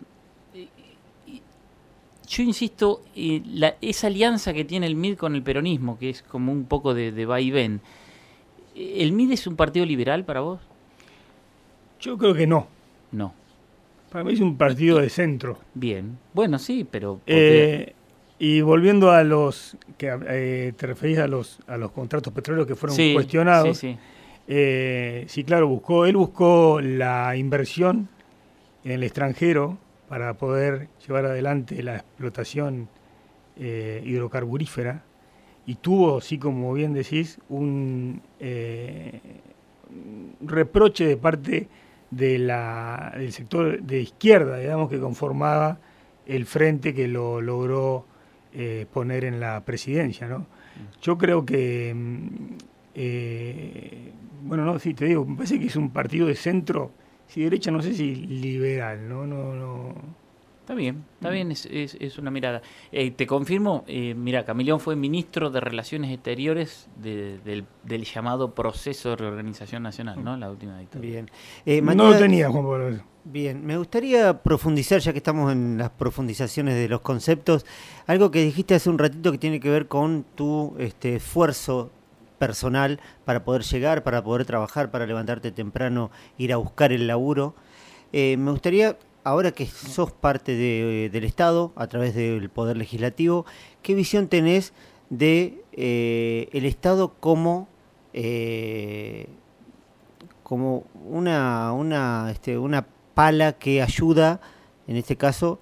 Yo insisto, eh, la, esa alianza que tiene el M I D con el peronismo, que es como un poco de, de va y ven, ¿el M I D es un partido liberal para vos? Yo creo que no. No. Para mí es un partido de centro. Bien. Bueno, sí, pero... Eh, y volviendo a los... que eh, te referís a los a los contratos petroleros que fueron sí, cuestionados. Sí, sí. Eh, sí, claro, buscó él buscó la inversión en el extranjero para poder llevar adelante la explotación eh, hidrocarburífera, y tuvo, sí, como bien decís, un, eh, un reproche de parte de la, del sector de izquierda, digamos, que conformaba el frente que lo logró eh, poner en la presidencia, ¿no? Yo creo que, eh, bueno, no, sí, te digo, me parece que es un partido de centro, si derecha, no sé si liberal, ¿no? no, no. Está bien, está bien, es, es, es una mirada. Eh, te confirmo, eh, mira, Camilión fue ministro de Relaciones Exteriores de, del, del llamado proceso de reorganización nacional, ¿no? La última dictadura. Bien. Eh, No Matías, lo tenía, Juan Pablo. Bien, me gustaría profundizar, ya que estamos en las profundizaciones de los conceptos, algo que dijiste hace un ratito que tiene que ver con tu este, esfuerzo personal para poder llegar, para poder trabajar, para levantarte temprano, ir a buscar el laburo. Eh, me gustaría, ahora que sos parte de, del Estado, a través del Poder Legislativo, ¿qué visión tenés de eh, el Estado como, eh, como una, una, este, una pala que ayuda, en este caso,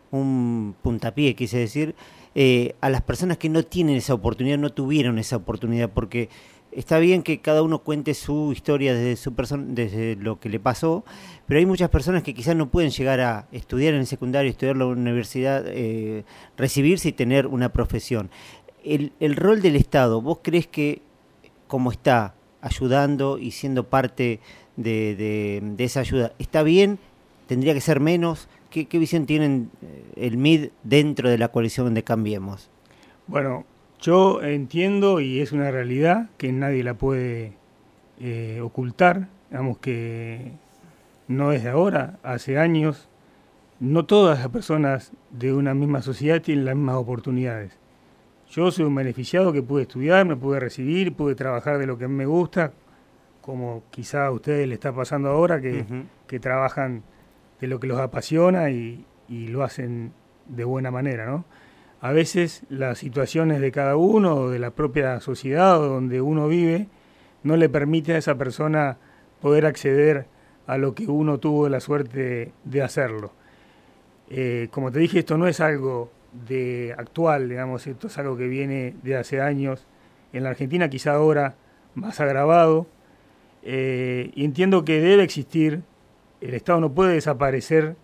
un puntapié, quise decir, eh, a las personas que no tienen esa oportunidad, no tuvieron esa oportunidad, porque está bien que cada uno cuente su historia desde su persona, desde lo que le pasó, pero hay muchas personas que quizás no pueden llegar a estudiar en el secundario, estudiar en la universidad, eh, recibirse y tener una profesión. El, el rol del Estado, ¿vos crees que como está ayudando y siendo parte de, de, de esa ayuda, está bien? ¿Tendría que ser menos? ¿Qué, qué visión tienen el M I D dentro de la coalición de Cambiemos? Bueno, yo entiendo, y es una realidad que nadie la puede eh, ocultar, digamos que no es de ahora, hace años, no todas las personas de una misma sociedad tienen las mismas oportunidades. Yo soy un beneficiado que pude estudiar, me pude recibir, pude trabajar de lo que a mí me gusta, como quizá a ustedes les está pasando ahora, que, uh-huh. que trabajan de lo que los apasiona y, y lo hacen de buena manera, ¿no? A veces las situaciones de cada uno o de la propia sociedad donde uno vive no le permite a esa persona poder acceder a lo que uno tuvo la suerte de hacerlo. Eh, como te dije, esto no es algo de actual, digamos, esto es algo que viene de hace años. En la Argentina quizá ahora más agravado, eh, y entiendo que debe existir, el Estado no puede desaparecer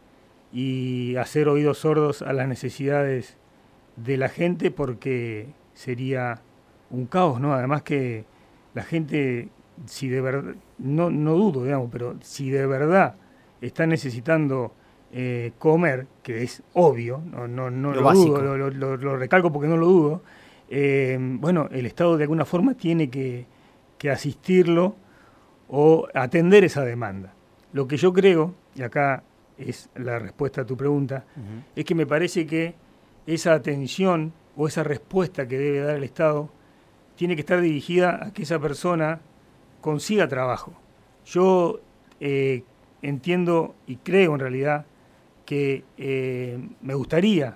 y hacer oídos sordos a las necesidades de la gente, porque sería un caos, ¿no? Además que la gente, si de verdad, no, no dudo, digamos, pero si de verdad está necesitando eh, comer, que es obvio, no, no, no lo, lo dudo, lo, lo, lo recalco porque no lo dudo, eh, bueno, el Estado de alguna forma tiene que, que asistirlo o atender esa demanda. Lo que yo creo, y acá es la respuesta a tu pregunta, uh-huh. es que me parece que esa atención o esa respuesta que debe dar el Estado tiene que estar dirigida a que esa persona consiga trabajo. Yo eh, entiendo y creo en realidad que eh, me gustaría,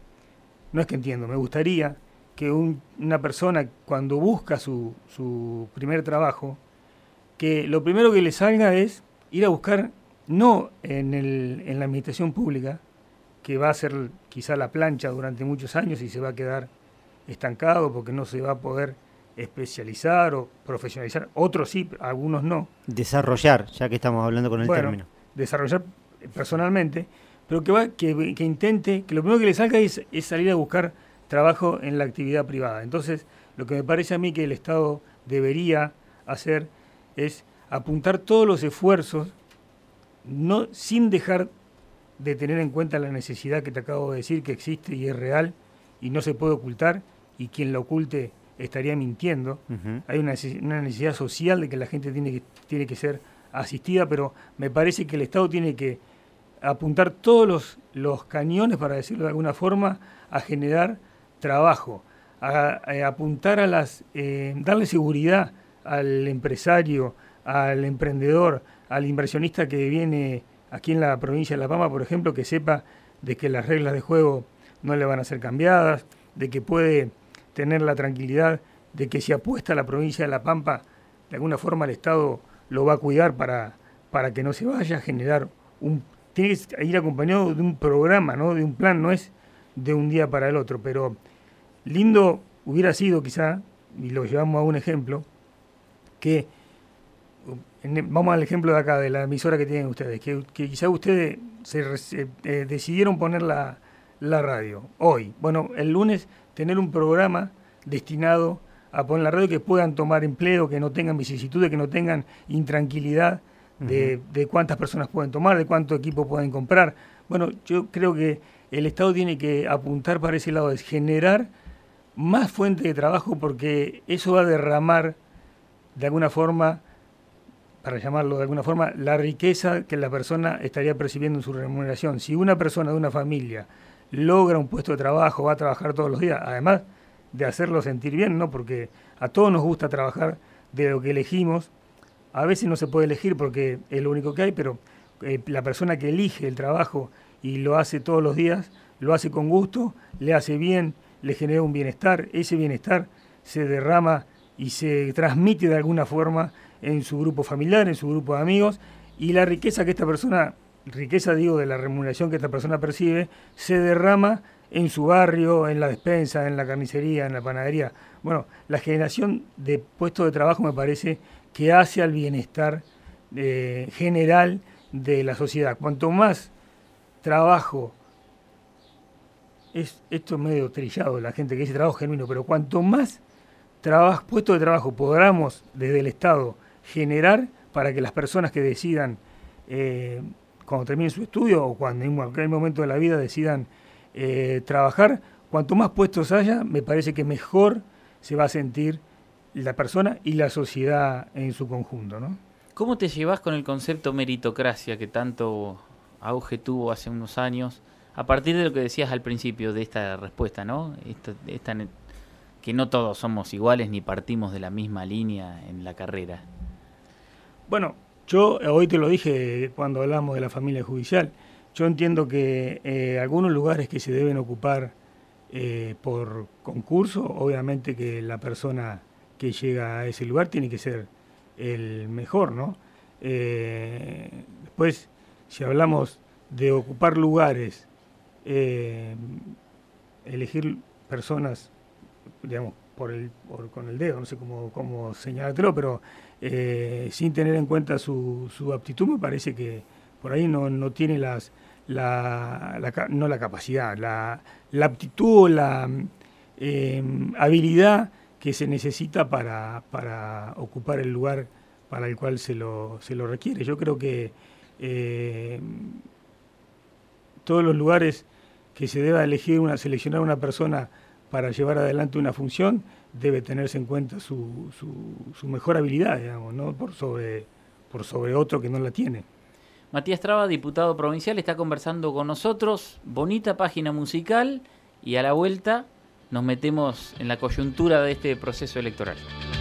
no es que entiendo, me gustaría que un, una persona cuando busca su, su primer trabajo, que lo primero que le salga es ir a buscar, no en, el, en la administración pública, que va a ser quizá la plancha durante muchos años y se va a quedar estancado porque no se va a poder especializar o profesionalizar. Otros sí, algunos no. Desarrollar, ya que estamos hablando con el bueno, término. Desarrollar personalmente, pero que, va, que, que intente, que lo primero que le salga es, es salir a buscar trabajo en la actividad privada. Entonces, lo que me parece a mí que el Estado debería hacer es apuntar todos los esfuerzos, no, sin dejar de tener en cuenta la necesidad que te acabo de decir, que existe y es real y no se puede ocultar, y quien la oculte estaría mintiendo. Uh-huh. Hay una, una necesidad social de que la gente tiene que, tiene que ser asistida, pero me parece que el Estado tiene que apuntar todos los, los cañones, para decirlo de alguna forma, a generar trabajo, a, a apuntar a las, eh, darle seguridad al empresario, al emprendedor, al inversionista que viene aquí en la provincia de La Pampa, por ejemplo, que sepa de que las reglas de juego no le van a ser cambiadas, de que puede tener la tranquilidad de que si apuesta a la provincia de La Pampa, de alguna forma el Estado lo va a cuidar para, para que no se vaya a generar un... Tiene que ir acompañado de un programa, ¿no? De un plan, no es de un día para el otro, pero lindo hubiera sido quizá, y lo llevamos a un ejemplo, que, en, vamos al ejemplo de acá, de la emisora que tienen ustedes, que, que quizá ustedes se, se eh, decidieron poner la, la radio hoy. Bueno, el lunes tener un programa destinado a poner la radio, que puedan tomar empleo, que no tengan vicisitudes, que no tengan intranquilidad de, uh-huh. de cuántas personas pueden tomar, de cuánto equipo pueden comprar. Bueno, yo creo que el Estado tiene que apuntar para ese lado, es generar más fuentes de trabajo, porque eso va a derramar de alguna forma, para llamarlo de alguna forma, la riqueza que la persona estaría percibiendo en su remuneración. Si una persona de una familia logra un puesto de trabajo, va a trabajar todos los días, además de hacerlo sentir bien, ¿no? Porque a todos nos gusta trabajar de lo que elegimos. A veces no se puede elegir porque es lo único que hay, pero eh, la persona que elige el trabajo y lo hace todos los días, lo hace con gusto, le hace bien, le genera un bienestar. Ese bienestar se derrama y se transmite de alguna forma en su grupo familiar, en su grupo de amigos, y la riqueza que esta persona, riqueza digo de la remuneración que esta persona percibe, se derrama en su barrio, en la despensa, en la carnicería, en la panadería. Bueno, la generación de puestos de trabajo me parece que hace al bienestar eh, general de la sociedad. Cuanto más trabajo, es, esto es medio trillado la gente que dice trabajo genuino, pero cuanto más trabajo, puestos de trabajo podamos desde el Estado generar para que las personas que decidan, eh, cuando terminen su estudio o cuando en cualquier momento de la vida decidan eh, trabajar, cuanto más puestos haya, me parece que mejor se va a sentir la persona y la sociedad en su conjunto, ¿no? ¿Cómo te llevas con el concepto meritocracia que tanto auge tuvo hace unos años, a partir de lo que decías al principio de esta respuesta, ¿no? Esta, esta, que no todos somos iguales ni partimos de la misma línea en la carrera. Bueno, yo hoy te lo dije cuando hablamos de la familia judicial. Yo entiendo que eh, algunos lugares que se deben ocupar eh, por concurso, obviamente que la persona que llega a ese lugar tiene que ser el mejor, ¿no? Eh, después, si hablamos de ocupar lugares, eh, elegir personas, digamos, por el, por, con el dedo, no sé cómo, cómo señalártelo, pero eh, sin tener en cuenta su, su aptitud, me parece que por ahí no, no tiene las, la, la, no la capacidad, la, la aptitud o la eh, habilidad que se necesita para, para ocupar el lugar para el cual se lo, se lo requiere. Yo creo que eh, todos los lugares que se deba elegir una, seleccionar una persona para llevar adelante una función, debe tenerse en cuenta su, su, su mejor habilidad, digamos, no por sobre, por sobre otro que no la tiene. Matías Traba, diputado provincial, está conversando con nosotros. Bonita página musical y a la vuelta nos metemos en la coyuntura de este proceso electoral.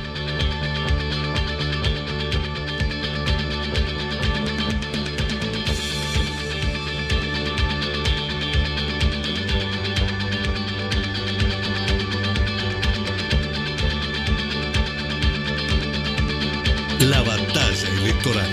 La batalla electoral.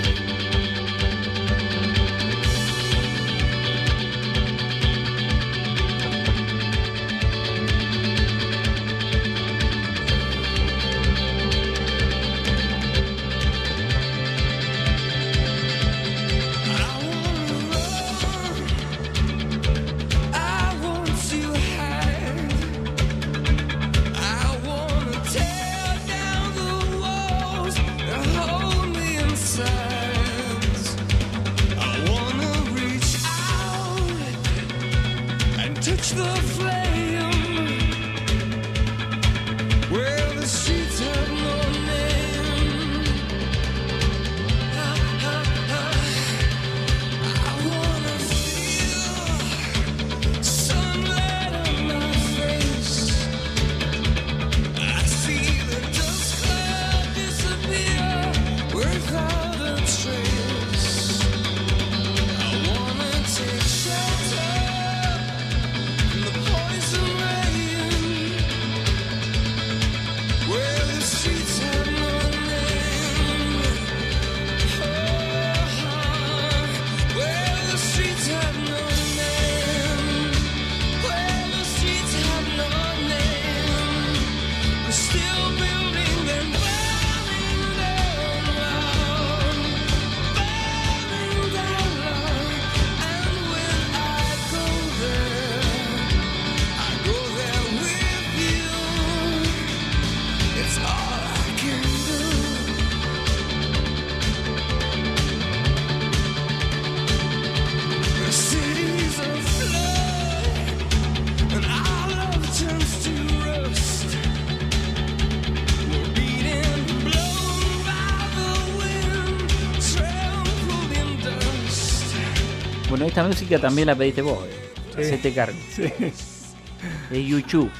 Bueno, esta música también la pediste vos, eh. Sí. Hacete cargo. Sí. De YouTube.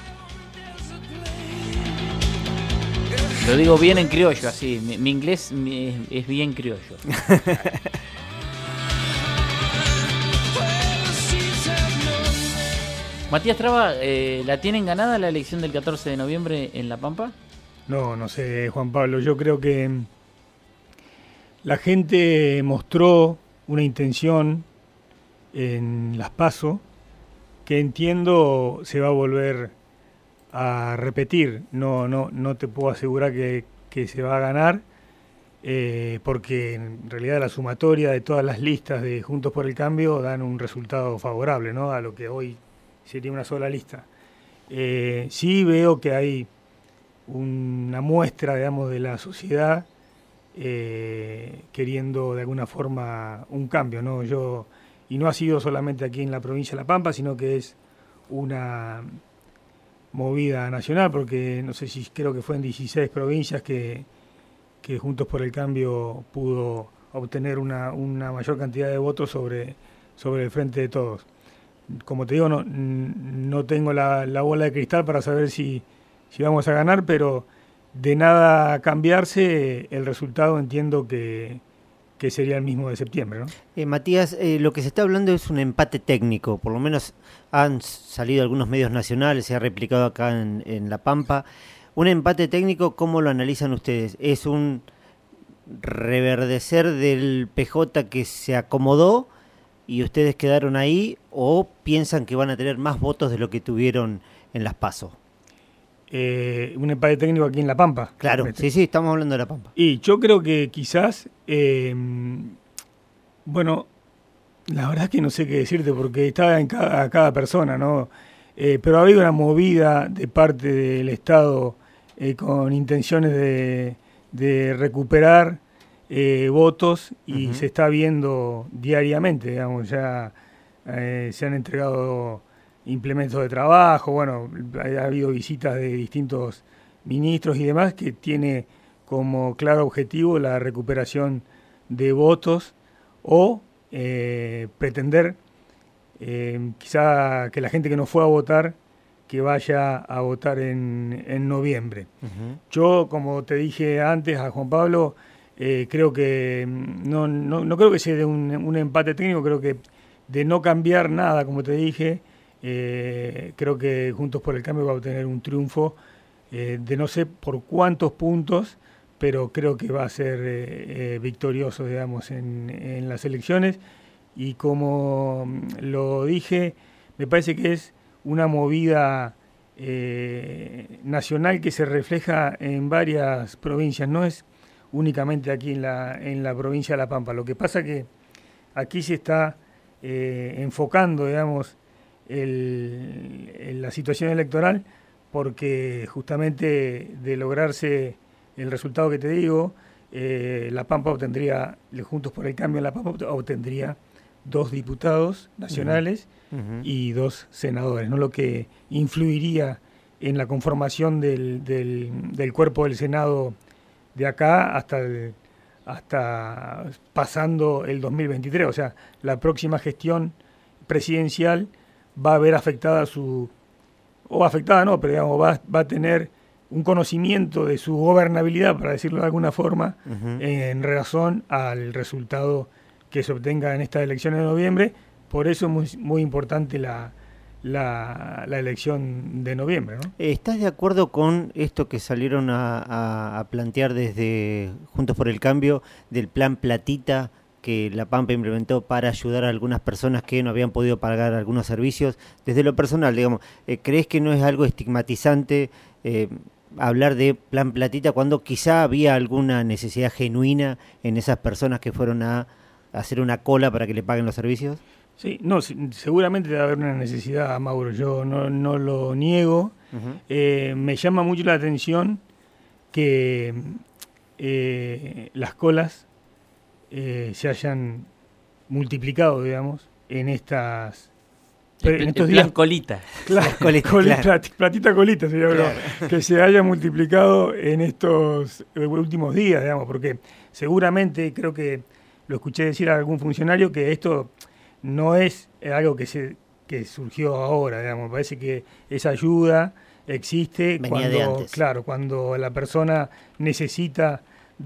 Lo digo bien en criollo, así. Mi, mi inglés mi- es, es bien criollo. Matías Traba, eh, ¿la tienen ganada la elección del catorce de noviembre en La Pampa? No, no sé, Juan Pablo. Yo creo que la gente mostró una intención en las PASO que entiendo se va a volver a repetir. No, no, no te puedo asegurar que, que se va a ganar, eh, porque en realidad la sumatoria de todas las listas de Juntos por el Cambio dan un resultado favorable, ¿no?, a lo que hoy sería una sola lista. Eh, sí veo que hay una muestra, digamos, de la sociedad eh, queriendo de alguna forma un cambio, ¿no? Yo, y no ha sido solamente aquí en la provincia de La Pampa, sino que es una movida nacional, porque no sé si creo que fue en dieciséis provincias que, que Juntos por el Cambio pudo obtener una, una mayor cantidad de votos sobre, sobre el Frente de Todos. Como te digo, no, no tengo la, la bola de cristal para saber si, si vamos a ganar, pero de nada cambiarse, el resultado entiendo que, que sería el mismo de septiembre, ¿no? Eh, Matías, eh, lo que se está hablando es un empate técnico, por lo menos han salido algunos medios nacionales, se ha replicado acá en, en La Pampa. Un empate técnico, ¿cómo lo analizan ustedes? ¿Es un reverdecer del P J que se acomodó y ustedes quedaron ahí, o piensan que van a tener más votos de lo que tuvieron en las PASO? Eh, un empate técnico aquí en La Pampa. Claro, sí, sí, estamos hablando de La Pampa. Y yo creo que quizás, eh, bueno, la verdad es que no sé qué decirte, porque está en cada, cada persona, ¿no? Eh, pero ha habido una movida de parte del Estado eh, con intenciones de, de recuperar eh, votos y Uh-huh. se está viendo diariamente, digamos, ya eh, se han entregado implementos de trabajo, bueno, ha habido visitas de distintos ministros y demás que tiene como claro objetivo la recuperación de votos o eh, pretender eh, quizá que la gente que no fue a votar que vaya a votar en, en noviembre. Uh-huh. Yo, como te dije antes a Juan Pablo, eh, creo que no, no, no creo que sea de un, un empate técnico, creo que de no cambiar nada, como te dije, eh, creo que Juntos por el Cambio va a obtener un triunfo eh, de no sé por cuántos puntos, pero creo que va a ser eh, eh, victorioso, digamos, en, en las elecciones. Y como lo dije, me parece que es una movida eh, nacional que se refleja en varias provincias, no es únicamente aquí en la, en la provincia de La Pampa. Lo que pasa que aquí se está eh, enfocando, digamos, el, el, la situación electoral, porque justamente de lograrse el resultado que te digo, eh, La Pampa obtendría, Juntos por el Cambio, La Pampa obtendría dos diputados nacionales Uh-huh. y dos senadores, ¿no? Lo que influiría en la conformación del, del, del cuerpo del Senado de acá hasta el, hasta pasando el dos mil veintitrés. O sea, la próxima gestión presidencial va a ver afectada su, o afectada no, pero digamos, va, va a tener un conocimiento de su gobernabilidad, para decirlo de alguna forma, Ujú. en razón al resultado que se obtenga en estas elecciones de noviembre. Por eso es muy, muy importante la, la, la elección de noviembre, ¿no? ¿Estás de acuerdo con esto que salieron a, a- a plantear desde Juntos por el Cambio del plan Platita que La Pampa implementó para ayudar a algunas personas que no habían podido pagar algunos servicios? Desde lo personal, digamos, eh, ¿crees que no es algo estigmatizante eh, hablar de plan Platita cuando quizá había alguna necesidad genuina en esas personas que fueron a hacer una cola para que le paguen los servicios? Sí, no, sí, seguramente debe haber una necesidad, Mauro, yo no, no lo niego. Ujú. Eh, me llama mucho la atención que eh, las colas eh, se hayan multiplicado, digamos, en estas El, en el estos plan días. colita. Claro, colita, coli- claro. plati- platita colita sería, pero Claro. que se haya multiplicado en estos eh, últimos días, digamos, porque seguramente creo que lo escuché decir a algún funcionario que esto no es algo que se que surgió ahora, digamos, me parece que esa ayuda existe Venía de cuando, antes. claro, cuando la persona necesita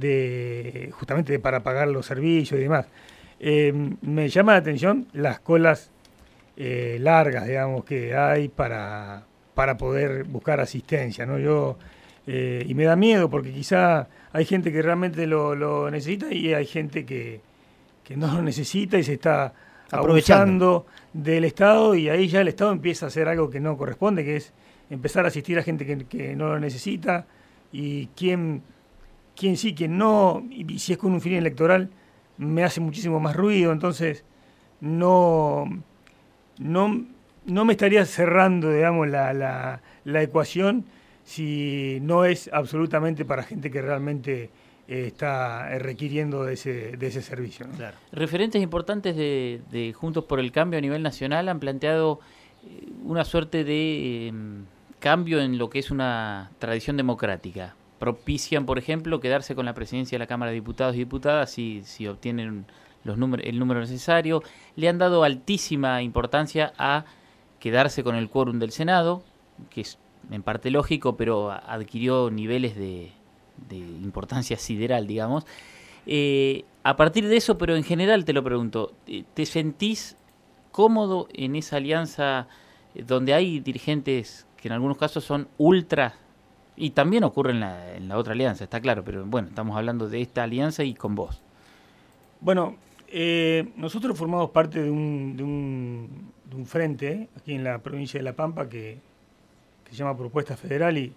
de justamente para pagar los servicios y demás. Eh, me llama la atención las colas eh, largas, digamos, que hay para, para poder buscar asistencia, ¿no? Yo, eh, y me da miedo porque quizá hay gente que realmente lo, lo necesita y hay gente que, que no lo necesita y se está Aprovechando. abusando del Estado, y ahí ya el Estado empieza a hacer algo que no corresponde, que es empezar a asistir a gente que, que no lo necesita, y quién, quién sí, quién no, y, y si es con un fin electoral me hace muchísimo más ruido. Entonces no, no, no me estaría cerrando, digamos, la, la, la ecuación si no es absolutamente para gente que realmente eh, está requiriendo de ese, de ese servicio, ¿no? Claro. Referentes importantes de, de Juntos por el Cambio a nivel nacional han planteado eh, una suerte de eh, cambio en lo que es una tradición democrática. Propician, por ejemplo, quedarse con la presidencia de la Cámara de Diputados y Diputadas si, si obtienen los número, el número necesario. Le han dado altísima importancia a quedarse con el quórum del Senado, que es en parte lógico, pero adquirió niveles de, de importancia sideral, digamos. Eh, a partir de eso, pero en general te lo pregunto, ¿te sentís cómodo en esa alianza donde hay dirigentes que en algunos casos son ultra, y también ocurre en la, en la otra alianza, está claro, pero bueno, estamos hablando de esta alianza y con vos? Bueno, eh, nosotros formamos parte de un, de, un, de un frente aquí en la provincia de La Pampa que, que se llama Propuesta Federal y,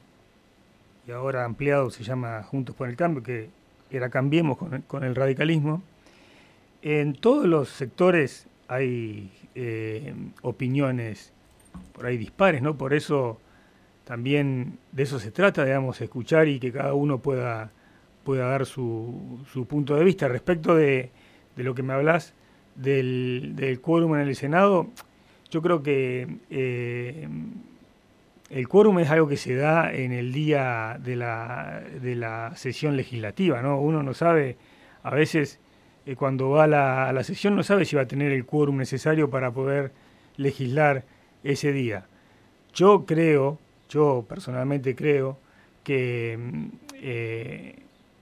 y ahora ampliado se llama Juntos por el Cambio, que era Cambiemos con el, con el radicalismo. En todos los sectores hay eh, opiniones por ahí dispares, ¿no? Por eso también de eso se trata, digamos, escuchar y que cada uno pueda, pueda dar su, su punto de vista. Respecto de, de lo que me hablas del, del quórum en el Senado, yo creo que eh, el quórum es algo que se da en el día de la, de la sesión legislativa, ¿no? Uno no sabe, a veces eh, cuando va a la, a la sesión no sabe si va a tener el quórum necesario para poder legislar ese día. Yo creo, yo personalmente creo que eh,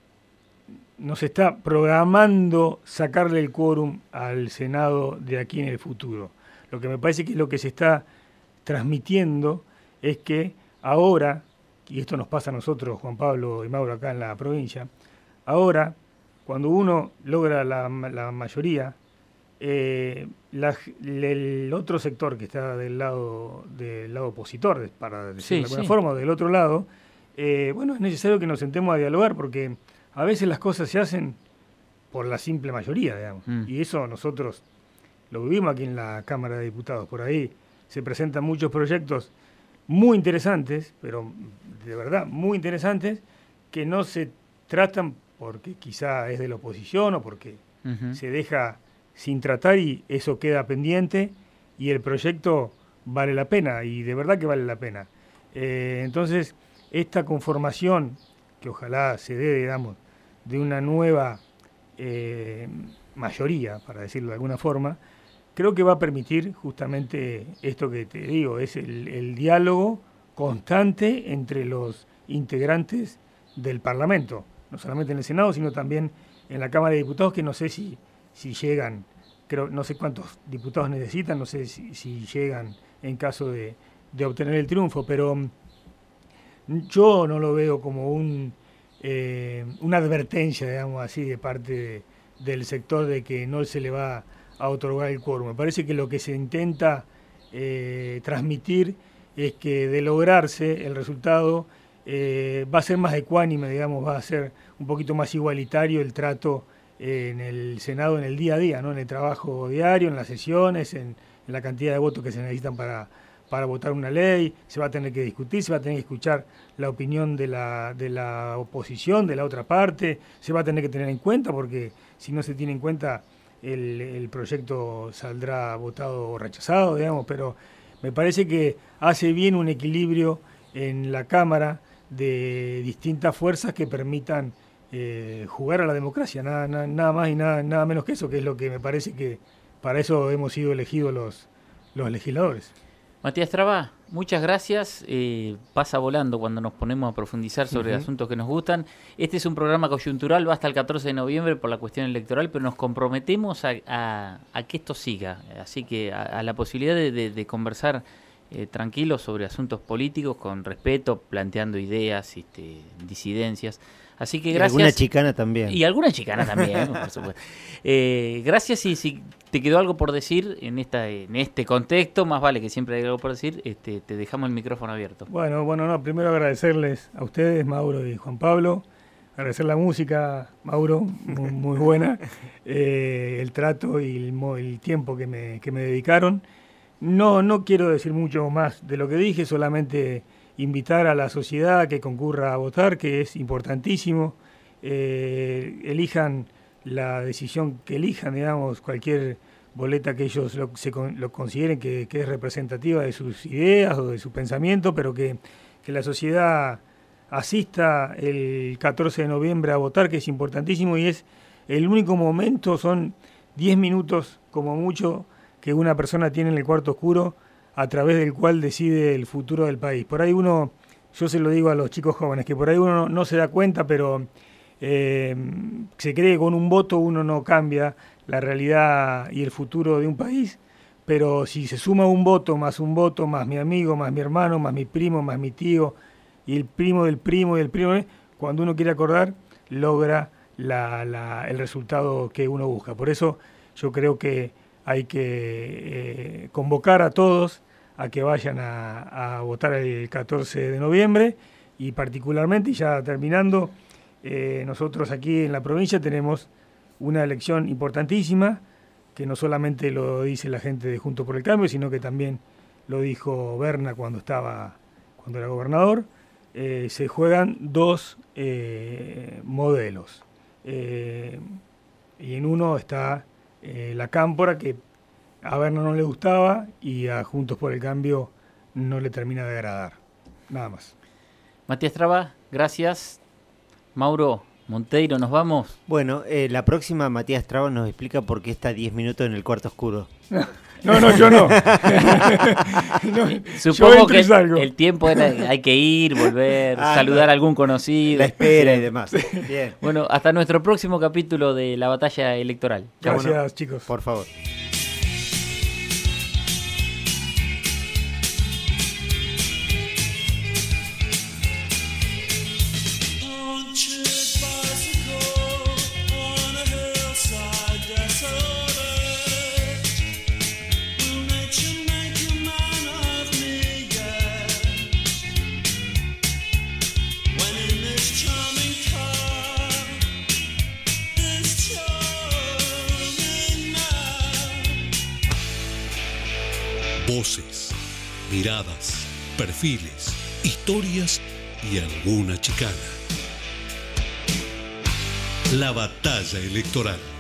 nos está programando sacarle el quórum al Senado de aquí en el futuro. Lo que me parece que es lo que se está transmitiendo es que ahora, y esto nos pasa a nosotros, Juan Pablo y Mauro, acá en la provincia, ahora, cuando uno logra la, la mayoría, eh, la, el otro sector que está del lado del lado opositor, para decirlo Sí, de alguna sí. forma, o del otro lado, eh, bueno, es necesario que nos sentemos a dialogar, porque a veces las cosas se hacen por la simple mayoría, digamos, Mm. y eso nosotros lo vivimos aquí en la Cámara de Diputados. Por ahí se presentan muchos proyectos muy interesantes, pero de verdad muy interesantes, que no se tratan porque quizá es de la oposición o porque Ujú. se deja sin tratar y eso queda pendiente y el proyecto vale la pena, y de verdad que vale la pena. Eh, entonces, esta conformación, que ojalá se dé, digamos, de una nueva eh, mayoría, para decirlo de alguna forma, creo que va a permitir justamente esto que te digo, es el, el diálogo constante entre los integrantes del Parlamento, no solamente en el Senado, sino también en la Cámara de Diputados, que no sé si, si llegan, creo, no sé cuántos diputados necesitan, no sé si, si llegan en caso de, de obtener el triunfo, pero yo no lo veo como un, eh, una advertencia, digamos así, de parte de, del sector de que no se le va a otorgar el quórum. Me parece que lo que se intenta eh, transmitir es que de lograrse el resultado eh, va a ser más ecuánime, digamos, va a ser un poquito más igualitario el trato eh, en el Senado en el día a día, ¿no? En el trabajo diario, en las sesiones, en, en la cantidad de votos que se necesitan para, para votar una ley. Se va a tener que discutir, se va a tener que escuchar la opinión de la, de la oposición, de la otra parte, se va a tener que tener en cuenta, porque si no se tiene en cuenta el, el proyecto saldrá votado o rechazado, digamos, pero me parece que hace bien un equilibrio en la Cámara de distintas fuerzas que permitan eh, jugar a la democracia, nada, nada, nada más y nada, nada menos que eso, que es lo que me parece que para eso hemos sido elegidos los, los legisladores. Matías Traba, muchas gracias. Eh, pasa volando cuando nos ponemos a profundizar sobre uh-huh. asuntos que nos gustan. Este es un programa coyuntural, va hasta el catorce de noviembre por la cuestión electoral, pero nos comprometemos a, a, a que esto siga. Así que a, a la posibilidad de, de, de conversar eh, tranquilos sobre asuntos políticos, con respeto, planteando ideas, este, disidencias. Así que gracias. Y alguna chicana también. Y alguna chicana también, por supuesto. Eh, gracias, y si te quedó algo por decir en esta en este contexto, más vale que siempre hay algo por decir, este, te dejamos el micrófono abierto. Bueno, bueno, no, primero agradecerles a ustedes, Mauro y Juan Pablo, agradecer la música, Mauro, muy, muy buena, eh, el trato y el, el tiempo que me, que me dedicaron. No, no quiero decir mucho más de lo que dije, solamente invitar a la sociedad a que concurra a votar, que es importantísimo. Eh, elijan la decisión que elijan, digamos, cualquier boleta que ellos lo, se, lo consideren que, que es representativa de sus ideas o de su pensamiento, pero que, que la sociedad asista el catorce de noviembre a votar, que es importantísimo, y es el único momento, son diez minutos como mucho, que una persona tiene en el cuarto oscuro, a través del cual decide el futuro del país. Por ahí uno, yo se lo digo a los chicos jóvenes, que por ahí uno no, no se da cuenta, pero eh, se cree que con un voto uno no cambia la realidad y el futuro de un país, pero si se suma un voto, más un voto, más mi amigo, más mi hermano, más mi primo, más mi tío, y el primo del primo y el primo, cuando uno quiere acordar, logra la, la, el resultado que uno busca. Por eso yo creo que hay que eh, convocar a todos a que vayan a, a votar el catorce de noviembre, y particularmente, y ya terminando, eh, nosotros aquí en la provincia tenemos una elección importantísima, que no solamente lo dice la gente de Juntos por el Cambio, sino que también lo dijo Berna cuando estaba, cuando era gobernador. Eh, se juegan dos eh, modelos, eh, y en uno está eh, la Cámpora, que a Berna no le gustaba y a Juntos por el Cambio no le termina de agradar. Nada más. Matías Traba, gracias. Mauro Monteiro, ¿nos vamos? Bueno, eh, la próxima Matías Traba nos explica por qué está diez minutos en el cuarto oscuro. No, no, yo no. no Supongo que el, el tiempo era, hay que ir, volver, ah, saludar no. a algún conocido. La espera y demás. Bien. Bueno, hasta nuestro próximo capítulo de La Batalla Electoral. Gracias, bueno, chicos. Por favor. Voces, miradas, perfiles, historias y alguna chicana. La batalla electoral.